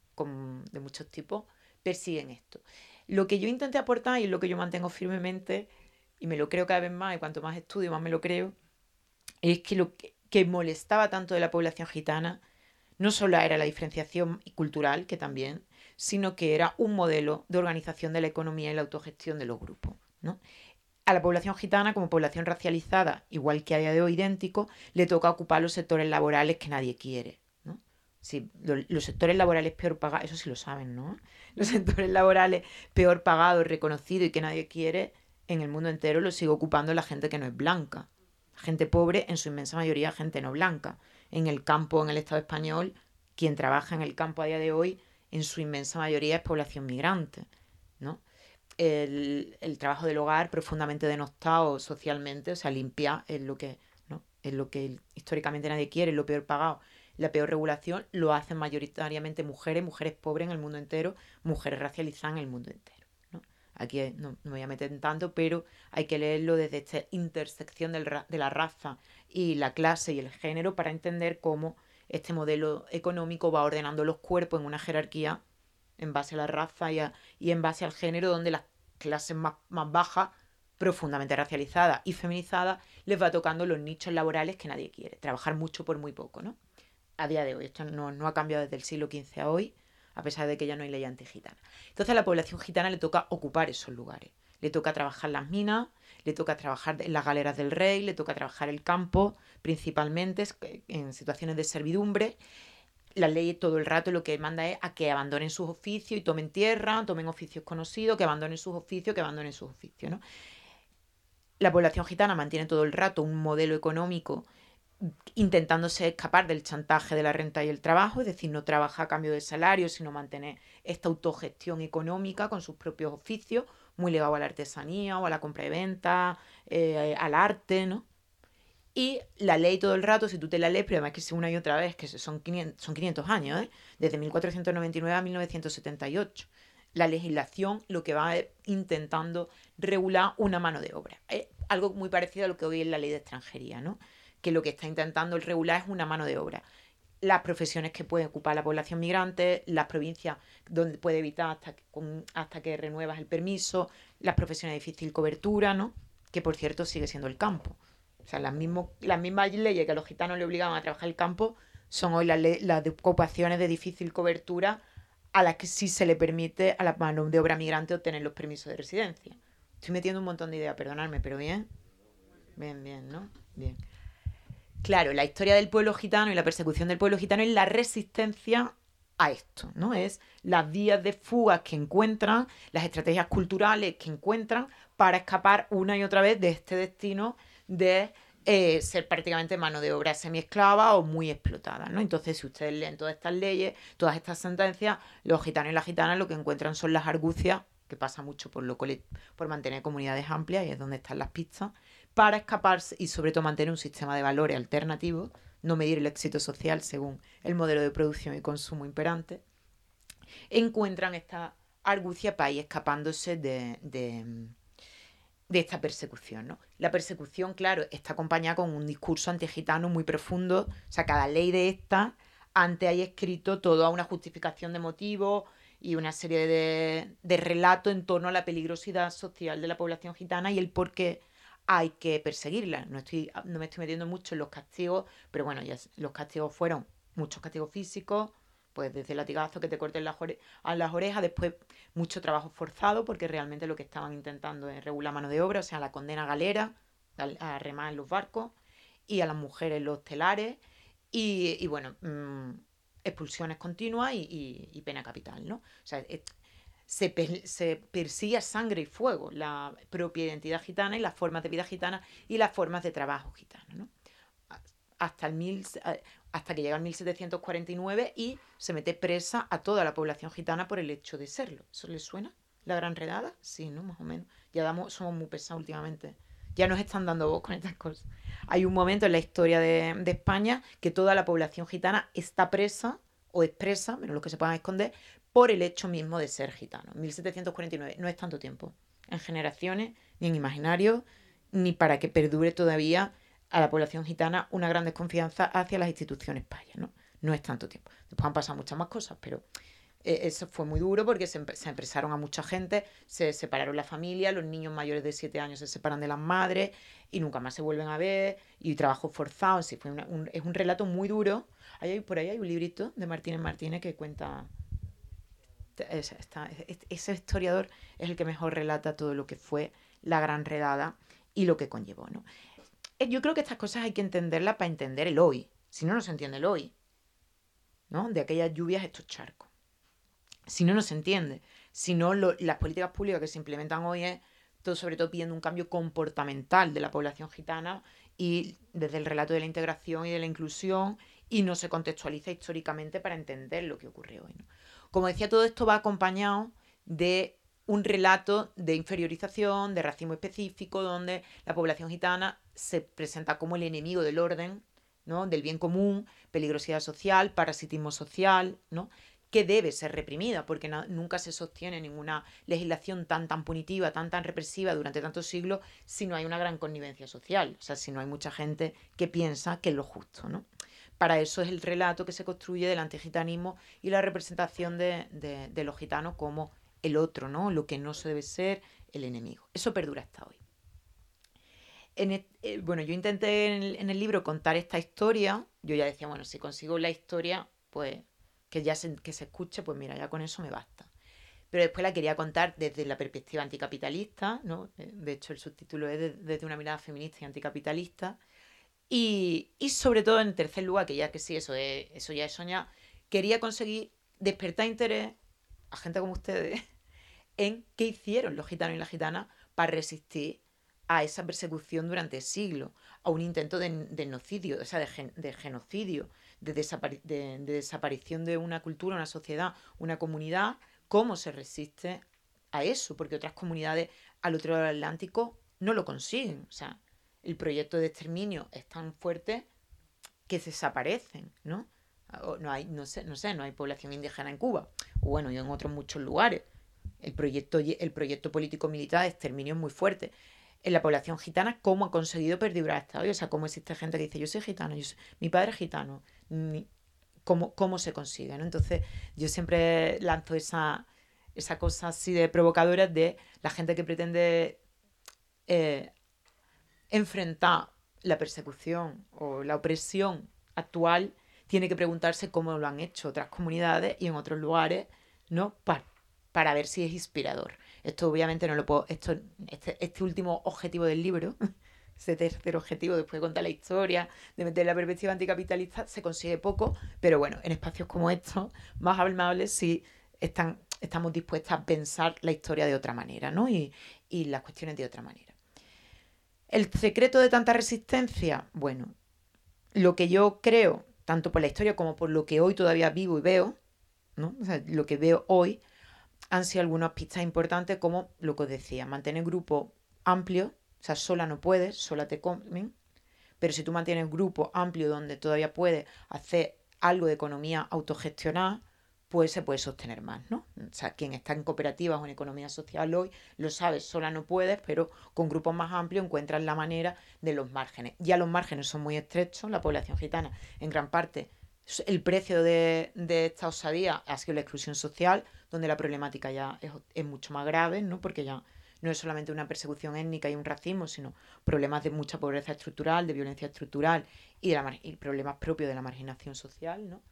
de muchos tipos, persiguen esto. Lo que yo intenté aportar y lo que yo mantengo firmemente, y me lo creo cada vez más, y cuanto más estudio, más me lo creo, es que lo que molestaba tanto de la población gitana no solo era la diferenciación cultural, que también, sino que era un modelo de organización de la economía y la autogestión de los grupos, ¿no? A la población gitana, como población racializada, igual que a día de hoy idéntico, le toca ocupar los sectores laborales que nadie quiere, ¿no? Sí, los sectores laborales peor pagados, eso sí lo saben, ¿no? Los sectores laborales peor pagados, reconocidos y que nadie quiere, en el mundo entero los sigue ocupando la gente que no es blanca. Gente pobre, en su inmensa mayoría, gente no blanca. En el campo, en el Estado español, quien trabaja en el campo a día de hoy, en su inmensa mayoría es población migrante, ¿no? El trabajo del hogar profundamente denostado socialmente, o sea, limpiar es lo que, ¿no? Es lo que históricamente nadie quiere, es lo peor pagado. La peor regulación lo hacen mayoritariamente mujeres pobres en el mundo entero, mujeres racializadas en el mundo entero, ¿no? Aquí no me voy a meter en tanto, pero hay que leerlo desde esta intersección de la raza y la clase y el género para entender cómo este modelo económico va ordenando los cuerpos en una jerarquía en base a la raza y en base al género, donde las clases más bajas, profundamente racializadas y feminizadas, les va tocando los nichos laborales que nadie quiere. Trabajar mucho por muy poco, ¿no? A día de hoy, esto no ha cambiado desde el siglo XV a hoy, a pesar de que ya no hay ley antigitana. Entonces a la población gitana le toca ocupar esos lugares. Le toca trabajar las minas, le toca trabajar en las galeras del rey, le toca trabajar el campo, principalmente en situaciones de servidumbre. La ley todo el rato lo que manda es a que abandonen sus oficios y tomen tierra, tomen oficios conocidos, que abandonen sus oficios, ¿no? La población gitana mantiene todo el rato un modelo económico intentándose escapar del chantaje de la renta y el trabajo, es decir, no trabaja a cambio de salario, sino mantener esta autogestión económica con sus propios oficios, muy ligado a la artesanía o a la compra y venta, al arte, ¿no? Y la ley todo el rato, si tú te la lees, pero además que es una y otra vez, que son 500 años, ¿eh? Desde 1499 a 1978. La legislación lo que va intentando regular una mano de obra. algo muy parecido a lo que hoy es la ley de extranjería, ¿no? Que lo que está intentando el regular es una mano de obra. Las profesiones que puede ocupar la población migrante, las provincias donde puede evitar hasta que renuevas el permiso, las profesiones de difícil cobertura, ¿no? Que por cierto sigue siendo el campo. O sea, las mismas leyes que a los gitanos le obligaban a trabajar el campo son hoy las ocupaciones de difícil cobertura a las que sí se le permite a la mano de obra migrante obtener los permisos de residencia. Estoy metiendo un montón de ideas, perdonadme, pero bien. Bien, ¿no? Bien. Claro, la historia del pueblo gitano y la persecución del pueblo gitano es la resistencia a esto, ¿no? Es las vías de fuga que encuentran, las estrategias culturales que encuentran para escapar una y otra vez de este destino de ser prácticamente mano de obra semiesclava o muy explotada, ¿no? Entonces, si ustedes leen todas estas leyes, todas estas sentencias, los gitanos y las gitanas lo que encuentran son las argucias, que pasa mucho por mantener comunidades amplias, y es donde están las pistas, para escaparse y sobre todo mantener un sistema de valores alternativos, no medir el éxito social según el modelo de producción y consumo imperante, encuentran esta argucia para ir escapándose de esta persecución, ¿no? La persecución, claro, está acompañada con un discurso antigitano muy profundo. O sea, cada ley de esta, antes hay escrito toda una justificación de motivos y una serie de relatos en torno a la peligrosidad social de la población gitana y el por qué hay que perseguirla. No me estoy metiendo mucho en los castigos, pero bueno, ya los castigos fueron muchos castigos físicos, pues desde el latigazo que te corten a las orejas, después mucho trabajo forzado, porque realmente lo que estaban intentando es regular mano de obra, o sea, la condena galera, a remar en los barcos, y a las mujeres en los telares, y bueno, expulsiones continuas y pena capital, ¿no? O sea, se persigue a sangre y fuego la propia identidad gitana y las formas de vida gitana y las formas de trabajo gitano, ¿no? Hasta que llega el 1749 y se mete presa a toda la población gitana por el hecho de serlo. ¿Eso les suena? ¿La Gran Redada? Sí, ¿no? Más o menos. Somos muy pesados últimamente. Ya nos están dando voz con estas cosas. Hay un momento en la historia de España que toda la población gitana está presa o es presa, menos los que se puedan esconder, por el hecho mismo de ser gitano. 1749 no es tanto tiempo, en generaciones, ni en imaginario, ni para que perdure todavía a la población gitana una gran desconfianza hacia las instituciones payas, ¿no? No es tanto tiempo. Después han pasado muchas más cosas, pero eso fue muy duro porque se empresaron a mucha gente, se separaron la familia, los niños mayores de 7 años se separan de las madres y nunca más se vuelven a ver, y trabajo forzado. Sí, es un relato muy duro. Por ahí hay un librito de Martínez Martínez que cuenta... Ese historiador es el que mejor relata todo lo que fue la Gran Redada y lo que conllevó, ¿no? Yo creo que estas cosas hay que entenderlas para entender el hoy. Si no, no se entiende el hoy, ¿no? De aquellas lluvias, estos charcos. Si no, no se entiende. Si no, las políticas públicas que se implementan hoy es todo, sobre todo pidiendo un cambio comportamental de la población gitana y desde el relato de la integración y de la inclusión, y no se contextualiza históricamente para entender lo que ocurre hoy, ¿no? Como decía, todo esto va acompañado de un relato de inferiorización, de racismo específico, donde la población gitana se presenta como el enemigo del orden, ¿no? Del bien común, peligrosidad social, parasitismo social, ¿no? Que debe ser reprimida, porque nunca se sostiene ninguna legislación tan punitiva, tan represiva durante tantos siglos si no hay una gran connivencia social, o sea, si no hay mucha gente que piensa que es lo justo, ¿no? Para eso es el relato que se construye del antigitanismo y la representación de los gitanos como el otro, ¿no? Lo que no se debe ser, el enemigo. Eso perdura hasta hoy. Bueno, yo intenté en el libro contar esta historia. Yo ya decía, bueno, si consigo la historia, pues que se escuche, pues mira, ya con eso me basta. Pero después la quería contar desde la perspectiva anticapitalista, ¿no? De hecho, el subtítulo es desde una mirada feminista y anticapitalista. Y sobre todo, en tercer lugar, que sí, eso ya es soñar, quería conseguir despertar interés a gente como ustedes en qué hicieron los gitanos y las gitanas para resistir a esa persecución durante siglos, a un intento de genocidio, o sea, de genocidio, de desaparición de una cultura, una sociedad, una comunidad. ¿Cómo se resiste a eso? Porque otras comunidades al otro lado del Atlántico no lo consiguen. O sea, el proyecto de exterminio es tan fuerte que desaparecen, ¿no? No hay población indígena en Cuba, o bueno, y en otros muchos lugares. El proyecto político-militar de exterminio es muy fuerte. en la población gitana, cómo ha conseguido perdurar hasta hoy. O sea, cómo existe gente que dice, yo soy gitano, mi padre es gitano. Cómo se consigue, ¿no? Entonces, yo siempre lanzo esa cosa así de provocadora de la gente que pretende enfrentar la persecución o la opresión actual, tiene que preguntarse cómo lo han hecho otras comunidades y en otros lugares, ¿no? Para ver si es inspirador. Esto obviamente no lo puedo... Este último objetivo del libro, ese tercer objetivo, después de contar la historia, de meter la perspectiva anticapitalista, se consigue poco, pero bueno, en espacios como estos, más amables, sí estamos dispuestas a pensar la historia de otra manera, ¿no? Y las cuestiones de otra manera. ¿El secreto de tanta resistencia? Bueno, lo que yo creo, tanto por la historia como por lo que hoy todavía vivo y veo, ¿no? O sea, lo que veo hoy, han sido algunas pistas importantes, como lo que os decía, mantener grupos amplios. O sea, sola no puedes, sola te comen, pero si tú mantienes grupos amplios donde todavía puedes hacer algo de economía autogestionada, pues se puede sostener más, ¿no? O sea, quien está en cooperativas o en economía social hoy lo sabe, sola no puedes, pero con grupos más amplios encuentras la manera de los márgenes. Ya los márgenes son muy estrechos, la población gitana en gran parte, el precio de esta osadía ha sido la exclusión social, donde la problemática ya es mucho más grave, ¿no? Porque ya no es solamente una persecución étnica y un racismo, sino problemas de mucha pobreza estructural, de violencia estructural y problemas propios de la marginación social, ¿no?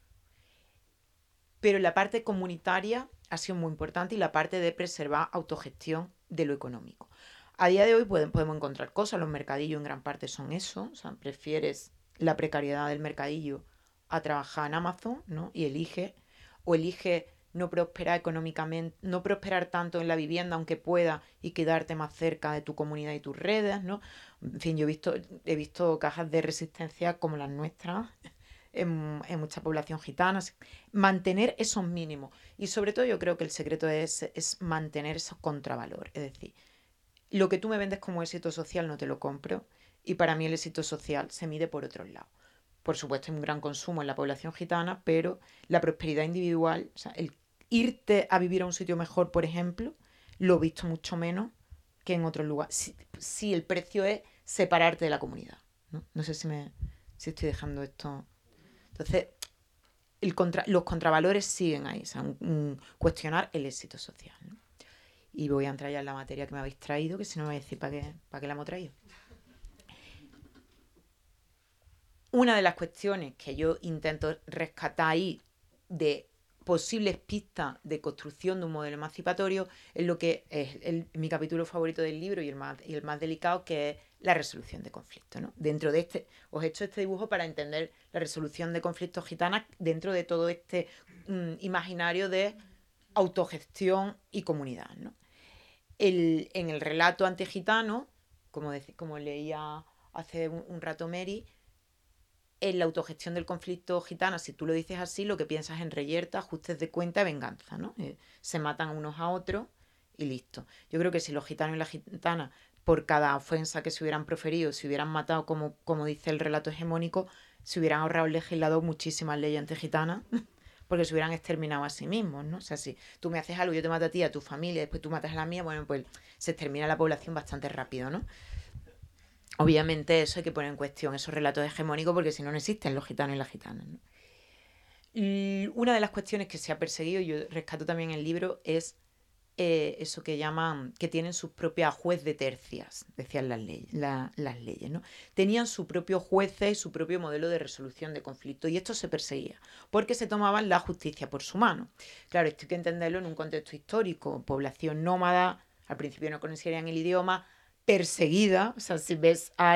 Pero la parte comunitaria ha sido muy importante y la parte de preservar autogestión de lo económico. A día de hoy podemos encontrar cosas, los mercadillos en gran parte son eso, o sea, prefieres la precariedad del mercadillo a trabajar en Amazon, ¿no? Y elige no prosperar económicamente, no prosperar tanto en la vivienda aunque pueda y quedarte más cerca de tu comunidad y tus redes, ¿no? En fin, yo he visto cajas de resistencia como las nuestras en mucha población gitana, mantener esos mínimos. Y sobre todo yo creo que el secreto es mantener esos contravalores. Es decir, lo que tú me vendes como éxito social no te lo compro y para mí el éxito social se mide por otros lados. Por supuesto hay un gran consumo en la población gitana, pero la prosperidad individual, o sea, el irte a vivir a un sitio mejor, por ejemplo, lo he visto mucho menos que en otros lugares. Si el precio es separarte de la comunidad. No sé si estoy dejando esto... Entonces, los contravalores siguen ahí, o sea, cuestionar el éxito social, ¿no? Y voy a entrar ya en la materia que me habéis traído, que si no me vais a decir para qué la hemos traído. Una de las cuestiones que yo intento rescatar ahí de posibles pistas de construcción de un modelo emancipatorio es lo que es mi capítulo favorito del libro y el más delicado, que es la resolución de conflictos, ¿no? Dentro de os he hecho este dibujo para entender la resolución de conflictos gitanas dentro de todo este imaginario de autogestión y comunidad, ¿no? En el relato antigitano, como leía hace un rato Mary, en la autogestión del conflicto gitano, si tú lo dices así, lo que piensas en reyerta, ajustes de cuenta y venganza, ¿no? Se matan unos a otros y listo. Yo creo que si los gitanos y las gitanas, por cada ofensa que se hubieran proferido, se hubieran matado, como dice el relato hegemónico, se hubieran ahorrado el legislador muchísimas leyes antigitanas, porque se hubieran exterminado a sí mismos, ¿no? O sea, si tú me haces algo, yo te mato a ti, a tu familia, después tú matas a la mía, bueno, pues se extermina la población bastante rápido, ¿no? Obviamente eso hay que poner en cuestión, esos relatos hegemónicos, porque si no, no existen los gitanos y las gitanas, ¿no? Y una de las cuestiones que se ha perseguido, y yo rescato también en el libro, es eso que llaman, que tienen sus propias juez de tercias, decían las leyes, ¿no? Tenían su propio jueces y su propio modelo de resolución de conflictos, y esto se perseguía, porque se tomaban la justicia por su mano. Claro, esto hay que entenderlo en un contexto histórico, población nómada, al principio no conocían el idioma, perseguida, o sea, si ves a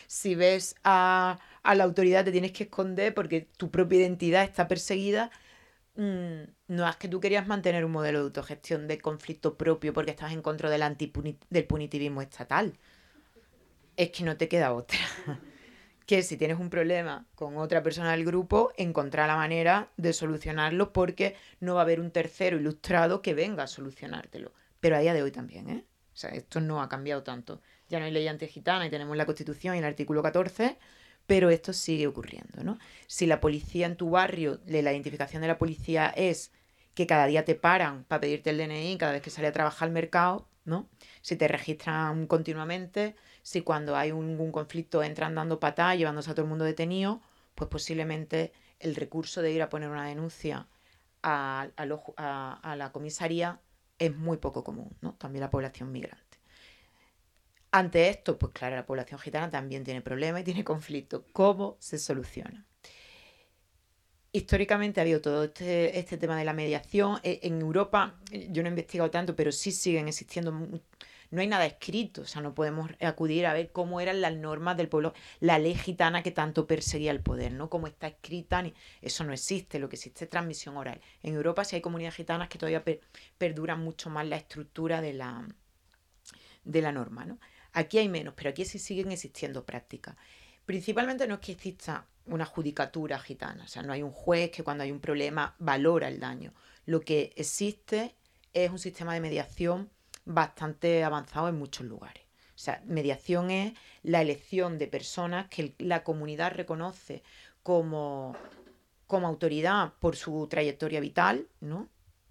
la autoridad te tienes que esconder porque tu propia identidad está perseguida. No es que tú querías mantener un modelo de autogestión de conflicto propio porque estás en contra del punitivismo estatal. Es que no te queda otra. Que si tienes un problema con otra persona del grupo, encontrar la manera de solucionarlo, porque no va a haber un tercero ilustrado que venga a solucionártelo. Pero a día de hoy también, ¿eh? O sea, esto no ha cambiado tanto. Ya no hay ley antigitana y tenemos la Constitución y el artículo 14, pero esto sigue ocurriendo, ¿no? Si la policía en tu barrio, la identificación de la policía es que cada día te paran para pedirte el DNI cada vez que sale a trabajar al mercado, ¿no? Si te registran continuamente, si cuando hay un conflicto entran dando patadas, llevándose a todo el mundo detenido, pues posiblemente el recurso de ir a poner una denuncia a la comisaría es muy poco común, ¿no? También la población migrante. Ante esto, pues claro, la población gitana también tiene problemas y tiene conflictos. ¿Cómo se soluciona? Históricamente ha habido todo este tema de la mediación. En Europa, yo no he investigado tanto, pero sí siguen existiendo. No hay nada escrito, o sea, no podemos acudir a ver cómo eran las normas del pueblo, la ley gitana que tanto perseguía el poder, ¿no? Cómo está escrita, eso no existe, lo que existe es transmisión oral. En Europa sí hay comunidades gitanas que todavía perduran mucho más la estructura de la norma, ¿no? Aquí hay menos, pero aquí sí siguen existiendo prácticas. Principalmente no es que exista una judicatura gitana, o sea, no hay un juez que cuando hay un problema valora el daño. Lo que existe es un sistema de mediación bastante avanzado en muchos lugares. O sea, mediación es la elección de personas que la comunidad reconoce como autoridad por su trayectoria vital, ¿no?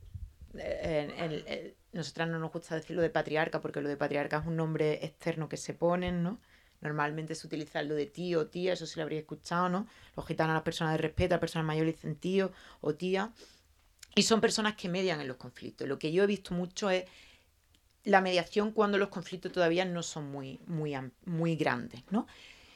Nosotras no nos gusta decir lo de patriarca porque lo de patriarca es un nombre externo que se ponen, ¿no? Normalmente se utiliza lo de tío o tía, eso sí lo habréis escuchado, ¿no? Los gitanos, las personas de respeto, las personas mayores dicen tío o tía. Y son personas que median en los conflictos. Lo que yo he visto mucho es la mediación cuando los conflictos todavía no son muy grandes, ¿no?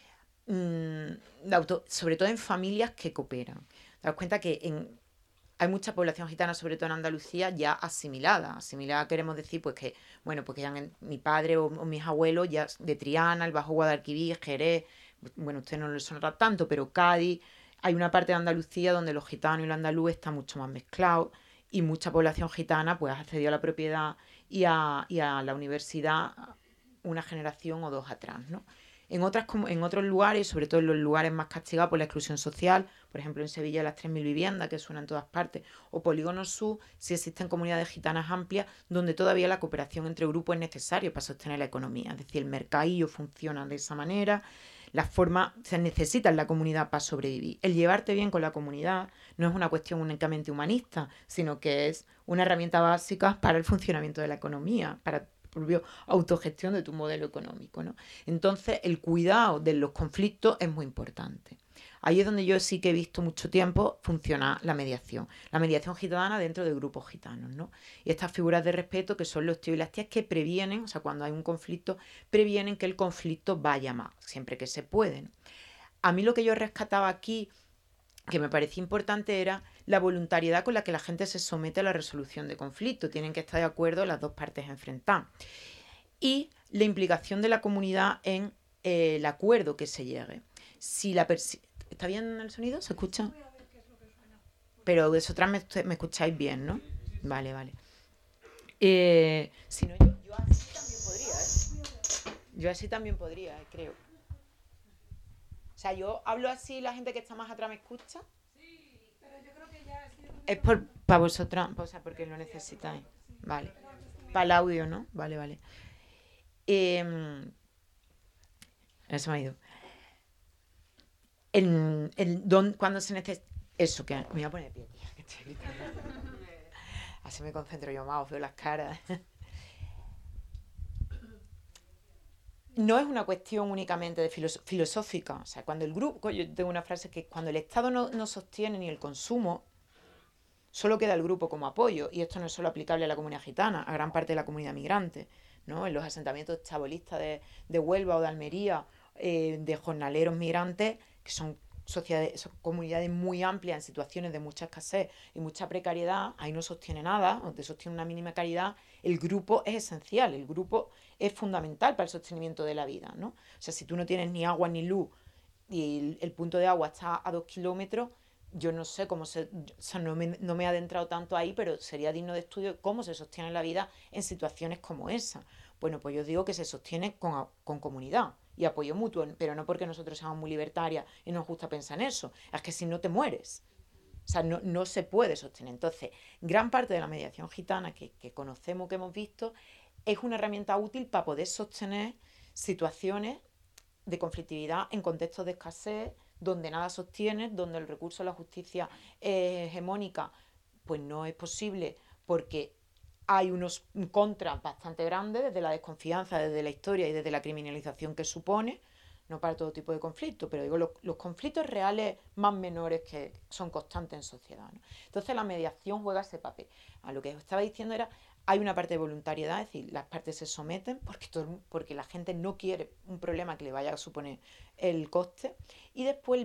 Sobre todo en familias que cooperan. Daos cuenta que hay mucha población gitana, sobre todo en Andalucía, ya asimilada. Asimilada queremos decir pues que, bueno, porque ya mi padre o mis abuelos ya de Triana, el Bajo Guadalquivir, Jerez, bueno, usted no les sonará tanto, pero Cádiz, hay una parte de Andalucía donde los gitanos y los andaluz están mucho más mezclados y mucha población gitana pues ha accedido a la propiedad y a la universidad una generación o dos atrás, ¿no? En otros lugares, sobre todo en los lugares más castigados por la exclusión social, por ejemplo en Sevilla las 3.000 viviendas que suenan en todas partes, o Polígono Sur, sí existen comunidades gitanas amplias donde todavía la cooperación entre grupos es necesaria para sostener la economía. Es decir, el mercadillo funciona de esa manera, se necesita en la comunidad para sobrevivir. El llevarte bien con la comunidad no es una cuestión únicamente humanista, sino que es una herramienta básica para el funcionamiento de la economía, para propia autogestión de tu modelo económico, ¿no? Entonces, el cuidado de los conflictos es muy importante. Ahí es donde yo sí que he visto mucho tiempo funcionar la mediación gitana dentro de grupos gitanos, ¿no? Y estas figuras de respeto que son los tíos y las tías que previenen, o sea, cuando hay un conflicto, previenen que el conflicto vaya más, siempre que se pueden. A mí lo que yo rescataba aquí, que me parecía importante, era la voluntariedad con la que la gente se somete a la resolución de conflictos. Tienen que estar de acuerdo las dos partes enfrentadas. Y la implicación de la comunidad en el acuerdo que se llegue. Si ¿Está bien el sonido? ¿Se escucha? Pero vosotras me escucháis bien, ¿no? Vale, vale. Si no, yo así también podría, ¿eh? Yo así también podría, creo. O sea, yo hablo así, la gente que está más atrás me escucha. Sí, pero yo creo que ya es para vosotras, o sea, porque lo necesitáis. Vale. Para el audio, ¿no? Vale, vale. Eso me ha ido. Cuando se necesita. Eso, que me voy a poner de pie, tía, que estoy gritando. Así me concentro yo más, os veo las caras. No es una cuestión únicamente de filosófica. O sea, cuando el grupo. Yo tengo una frase que cuando el Estado no sostiene ni el consumo, solo queda el grupo como apoyo. Y esto no es solo aplicable a la comunidad gitana, a gran parte de la comunidad migrante, ¿no? En los asentamientos chabolistas de Huelva o de Almería, de jornaleros migrantes, que son comunidades muy amplias en situaciones de mucha escasez y mucha precariedad, ahí no sostiene nada, donde sostiene una mínima calidad, el grupo es esencial, el grupo es fundamental para el sostenimiento de la vida, ¿no? O sea, si tú no tienes ni agua ni luz y el punto de agua está a 2 kilómetros, yo no sé cómo no me he adentrado tanto ahí, pero sería digno de estudio cómo se sostiene la vida en situaciones como esa. Bueno, pues yo digo que se sostiene con comunidad y apoyo mutuo, pero no porque nosotros seamos muy libertarias y nos gusta pensar en eso, es que si no te mueres. O sea, no se puede sostener. Entonces, gran parte de la mediación gitana que conocemos, que hemos visto, es una herramienta útil para poder sostener situaciones de conflictividad en contextos de escasez, donde nada sostiene, donde el recurso a la justicia hegemónica pues no es posible porque hay unos contras bastante grandes desde la desconfianza, desde la historia y desde la criminalización que supone, no para todo tipo de conflictos, pero digo, los conflictos reales más menores que son constantes en sociedad, ¿no? Entonces la mediación juega ese papel. A lo que os estaba diciendo era, hay una parte de voluntariedad, es decir, las partes se someten porque la gente no quiere un problema que le vaya a suponer el coste. Y después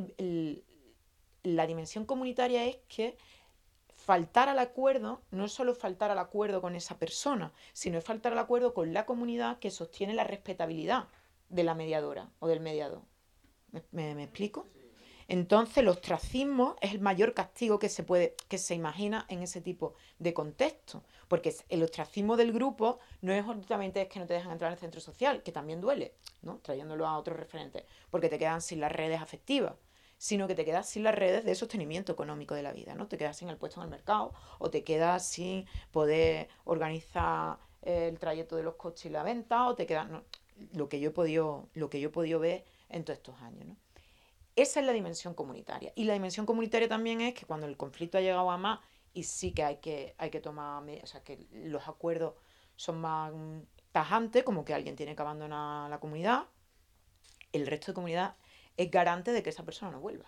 la dimensión comunitaria es que faltar al acuerdo no es solo faltar al acuerdo con esa persona, sino es faltar al acuerdo con la comunidad que sostiene la respetabilidad de la mediadora o del mediador. ¿Me explico? Entonces el ostracismo es el mayor castigo que se imagina en ese tipo de contexto, porque el ostracismo del grupo no es únicamente es que no te dejan entrar en el centro social, que también duele, ¿no? Trayéndolo a otros referentes, porque te quedan sin las redes afectivas, sino que te quedas sin las redes de sostenimiento económico de la vida, ¿no? Te quedas sin el puesto en el mercado o te quedas sin poder organizar el trayecto de los coches y la venta o te quedas... No, lo que yo he podido ver en todos estos años, ¿no? Esa es la dimensión comunitaria. Y la dimensión comunitaria también es que cuando el conflicto ha llegado a más y sí que hay que tomar... O sea, que los acuerdos son más tajantes, como que alguien tiene que abandonar la comunidad, el resto de comunidad es garante de que esa persona no vuelva,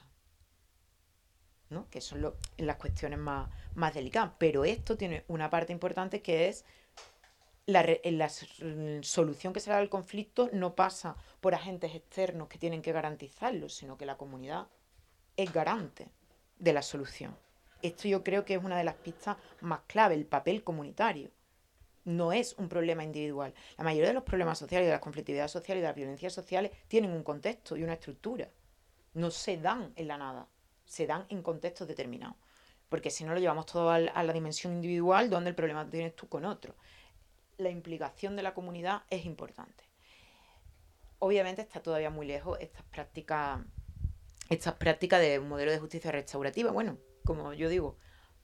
¿no? Que son las cuestiones más delicadas. Pero esto tiene una parte importante que es la solución que se da al conflicto no pasa por agentes externos que tienen que garantizarlo, sino que la comunidad es garante de la solución. Esto yo creo que es una de las pistas más clave, el papel comunitario. No es un problema individual. La mayoría de los problemas sociales, de las conflictividades sociales y de las violencias sociales tienen un contexto y una estructura. No se dan en la nada, se dan en contextos determinados. Porque si no lo llevamos todo a la dimensión individual, donde el problema tienes tú con otro. La implicación de la comunidad es importante. Obviamente está todavía muy lejos estas prácticas de un modelo de justicia restaurativa. Bueno, como yo digo,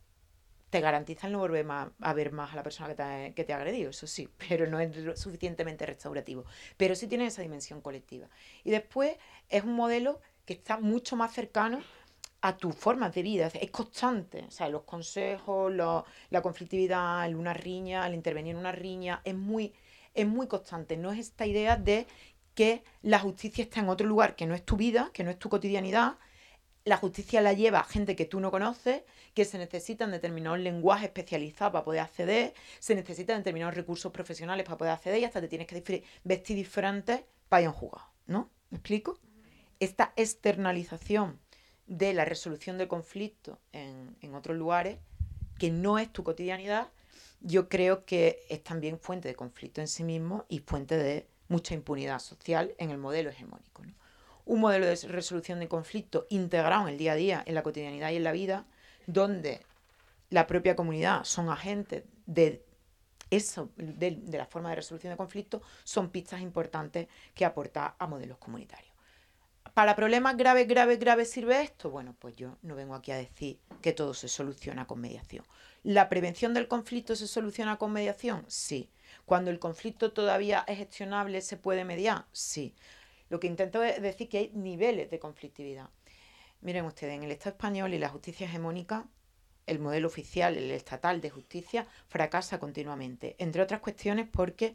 te garantizan no volver a ver más a la persona que te ha agredido, eso sí, pero no es suficientemente restaurativo. Pero sí tiene esa dimensión colectiva. Y después es un modelo que está mucho más cercano a tus formas de vida, es constante, o sea, los consejos, la conflictividad, una riña, al intervenir en una riña, es muy constante. No es esta idea de que la justicia está en otro lugar, que no es tu vida, que no es tu cotidianidad. La justicia la lleva gente que tú no conoces, que se necesitan determinados lenguajes especializados para poder acceder, se necesitan determinados recursos profesionales para poder acceder y hasta te tienes que vestir diferente para ir a un juzgado, ¿no? ¿Me explico? Esta externalización de la resolución del conflicto en otros lugares, que no es tu cotidianidad, yo creo que es también fuente de conflicto en sí mismo y fuente de mucha impunidad social en el modelo hegemónico, ¿no? Un modelo de resolución de conflicto integrado en el día a día, en la cotidianidad y en la vida, donde la propia comunidad son agentes de eso, de la forma de resolución de conflictos, son pistas importantes que aportar a modelos comunitarios. ¿Para problemas graves sirve esto? Bueno, pues yo no vengo aquí a decir que todo se soluciona con mediación. ¿La prevención del conflicto se soluciona con mediación? Sí. ¿Cuando el conflicto todavía es gestionable, se puede mediar? Sí. Lo que intento es decir que hay niveles de conflictividad. Miren ustedes, en el Estado español y la justicia hegemónica, el modelo oficial, el estatal de justicia, fracasa continuamente. Entre otras cuestiones porque,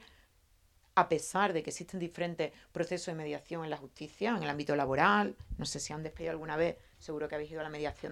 a pesar de que existen diferentes procesos de mediación en la justicia, en el ámbito laboral, no sé si han despedido alguna vez, seguro que habéis ido a la mediación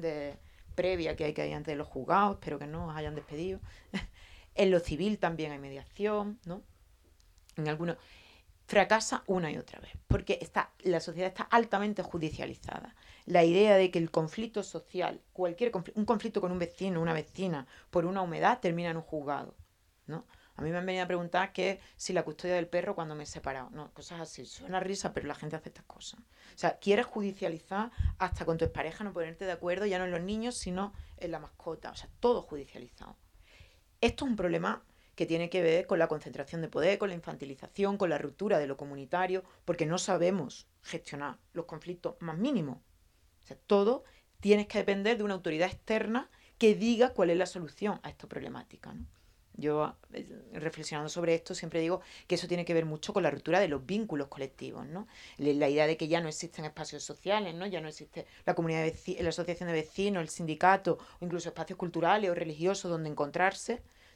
previa que hay antes de los juzgados, espero que no os hayan despedido. En lo civil también hay mediación, ¿no? En algunos... fracasa una y otra vez, porque la sociedad está altamente judicializada. La idea de que el conflicto social, un conflicto con un vecino, una vecina, por una humedad, termina en un juzgado, ¿no? A mí me han venido a preguntar que si la custodia del perro cuando me he separado. No, cosas así. Suena risa, pero la gente hace estas cosas. O sea, quieres judicializar hasta con tu expareja, no ponerte de acuerdo, ya no en los niños, sino en la mascota. O sea, todo judicializado. Esto es un problema que tiene que ver con la concentración de poder, con la infantilización, con la ruptura de lo comunitario, porque no sabemos gestionar los conflictos más mínimos. O sea, todo tiene que depender de una autoridad externa que diga cuál es la solución a esta problemática, ¿no? Yo, reflexionando sobre esto, siempre digo que eso tiene que ver mucho con la ruptura de los vínculos colectivos, ¿no? La idea de que ya no existen espacios sociales, ¿no? Ya no existe la comunidad la asociación de vecinos, el sindicato, o incluso espacios culturales o religiosos donde encontrarse,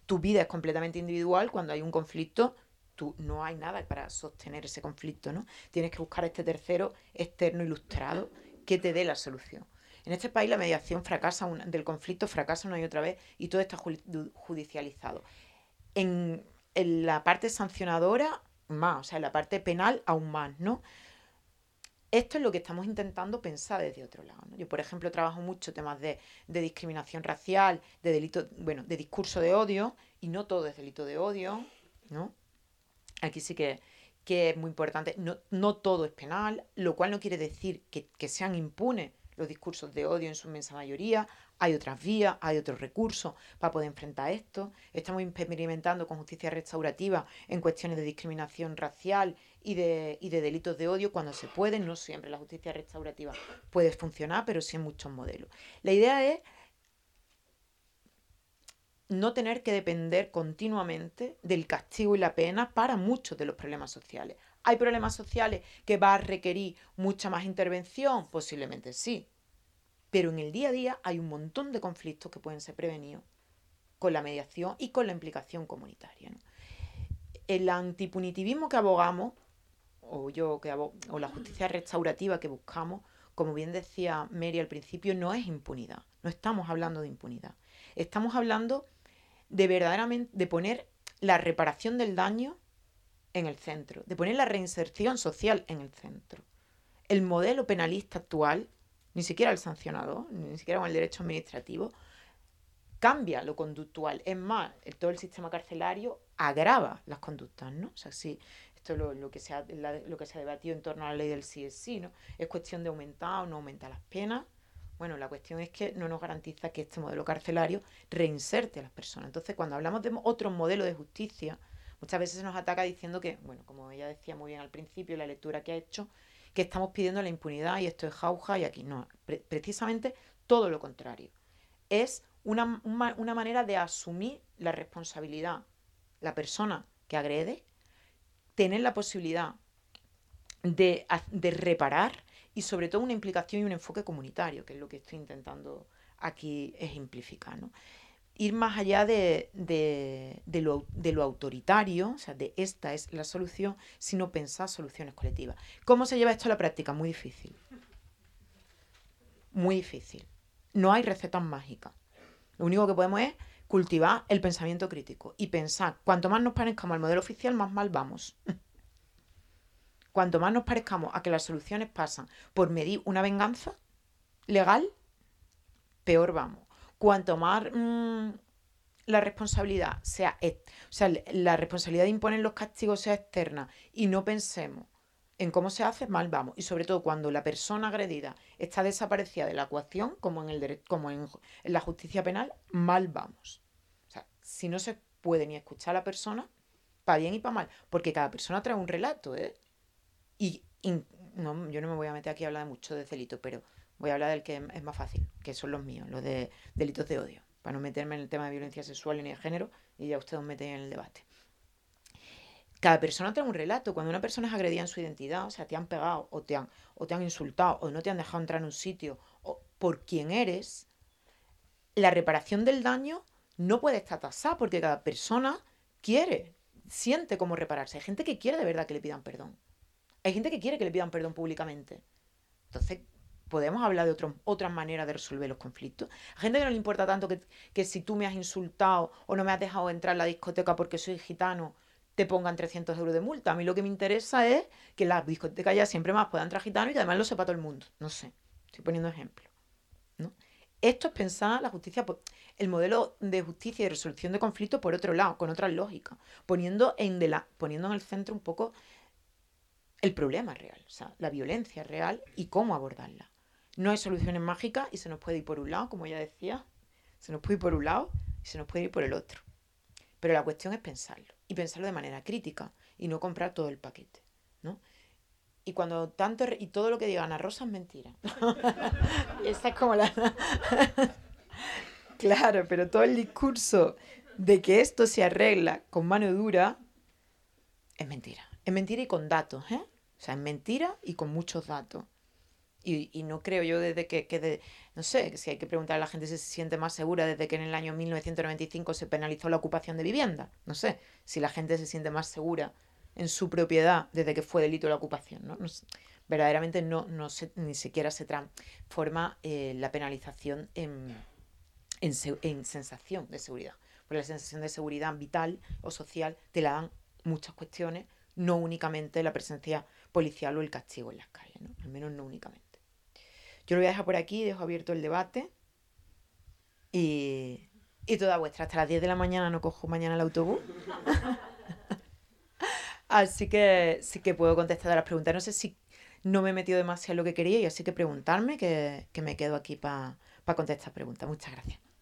Tu vida es completamente individual. Cuando hay un conflicto, no hay nada para sostener ese conflicto, ¿no? Tienes que buscar a este tercero externo ilustrado que te dé la solución. En este país la mediación del conflicto fracasa una y otra vez y todo está judicializado. En la parte sancionadora, más, o sea, en la parte penal, aún más, ¿no? Esto es lo que estamos intentando pensar desde otro lado, ¿no? Yo, por ejemplo, trabajo mucho temas de discriminación racial, de delito, de discurso de odio, y no todo es delito de odio, ¿no? Aquí sí que es muy importante. No todo es penal, lo cual no quiere decir que sean impunes los discursos de odio en su inmensa mayoría. Hay otras vías, hay otros recursos para poder enfrentar esto. Estamos experimentando con justicia restaurativa en cuestiones de discriminación racial y de delitos de odio cuando se puede. No siempre la justicia restaurativa puede funcionar, pero sí en muchos modelos. La idea es no tener que depender continuamente del castigo y la pena para muchos de los problemas sociales. ¿Hay problemas sociales que va a requerir mucha más intervención? Posiblemente sí. Pero en el día a día hay un montón de conflictos que pueden ser prevenidos con la mediación y con la implicación comunitaria, ¿no? El antipunitivismo que abogamos, o la justicia restaurativa que buscamos, como bien decía Mary al principio, no es impunidad. No estamos hablando de impunidad. Estamos hablando de verdaderamente de poner la reparación del daño en el centro, de poner la reinserción social en el centro. El modelo penalista actual, ni siquiera el sancionador, ni siquiera con el derecho administrativo, cambia lo conductual. Es más, todo el sistema carcelario agrava las conductas, ¿no? O sea, sí, esto es lo que se ha debatido en torno a la ley del sí es sí, ¿no? Es cuestión de aumentar o no aumentar las penas. Bueno, la cuestión es que no nos garantiza que este modelo carcelario reinserte a las personas. Entonces, cuando hablamos de otros modelos de justicia, muchas veces se nos ataca diciendo que, bueno, como ella decía muy bien al principio, la lectura que ha hecho, que estamos pidiendo la impunidad y esto es jauja y aquí no. Precisamente todo lo contrario. Es una manera de asumir la responsabilidad. La persona que agrede, tener la posibilidad de reparar y sobre todo una implicación y un enfoque comunitario, que es lo que estoy intentando aquí ejemplificar, ¿no? Ir más allá de lo autoritario, o sea, de esta es la solución, sino pensar soluciones colectivas. ¿Cómo se lleva esto a la práctica? Muy difícil. Muy difícil. No hay recetas mágicas. Lo único que podemos es cultivar el pensamiento crítico y pensar, cuanto más nos parezcamos al modelo oficial, más mal vamos. Cuanto más nos parezcamos a que las soluciones pasan por medir una venganza legal, peor vamos. Cuanto más la responsabilidad la responsabilidad de imponer los castigos sea externa y no pensemos en cómo se hace, mal vamos. Y sobre todo cuando la persona agredida está desaparecida de la ecuación, como en la justicia penal, mal vamos. O sea, si no se puede ni escuchar a la persona, para bien y para mal, porque cada persona trae un relato, ¿eh? No, yo no me voy a meter aquí a hablar de mucho de delitos, pero voy a hablar del que es más fácil, que son los míos, los de delitos de odio, para no meterme en el tema de violencia sexual ni de género, y ya ustedes os meten en el debate. Cada persona trae un relato. Cuando una persona es agredida en su identidad, o sea, te han pegado, o te han insultado, o no te han dejado entrar en un sitio, o por quién eres, la reparación del daño no puede estar tasada, porque cada persona siente cómo repararse. Hay gente que quiere de verdad que le pidan perdón. Hay gente que quiere que le pidan perdón públicamente. Entonces, podemos hablar de otras maneras de resolver los conflictos. Hay gente que no le importa tanto que si tú me has insultado o no me has dejado entrar en la discoteca porque soy gitano, te pongan 300 euros de multa. A mí lo que me interesa es que en las discotecas ya siempre más puedan entrar gitanos y que además lo sepa todo el mundo. No sé, estoy poniendo ejemplos, ¿no? Esto es pensar la justicia, el modelo de justicia y de resolución de conflictos por otro lado, con otras lógicas, poniendo en el centro un poco el problema real, o sea, la violencia real y cómo abordarla. No hay soluciones mágicas y se nos puede ir por un lado, como ya decía, se nos puede ir por un lado y se nos puede ir por el otro. Pero la cuestión es pensarlo, y pensarlo de manera crítica, y no comprar todo el paquete, ¿no? Y y todo lo que diga Ana Rosa es mentira. Esta es como la... Claro, pero todo el discurso de que esto se arregla con mano dura es mentira. Es mentira y con datos, ¿eh? O sea, es mentira y con muchos datos. Y no creo yo desde no sé, si hay que preguntar a la gente si se siente más segura desde que en el año 1995 se penalizó la ocupación de vivienda. No sé, si la gente se siente más segura en su propiedad desde que fue delito la ocupación, ¿no? No sé, verdaderamente ni siquiera se transforma la penalización en sensación de seguridad. Porque la sensación de seguridad vital o social te la dan muchas cuestiones, no únicamente la presencia policial o el castigo en las calles, ¿no? Al menos no únicamente. Yo lo voy a dejar por aquí, dejo abierto el debate y toda vuestra. Hasta las 10 de la mañana no cojo mañana el autobús. Así que sí que puedo contestar a las preguntas. No sé si no me he metido demasiado en lo que quería y así que preguntarme que me quedo aquí para contestar preguntas. Muchas gracias.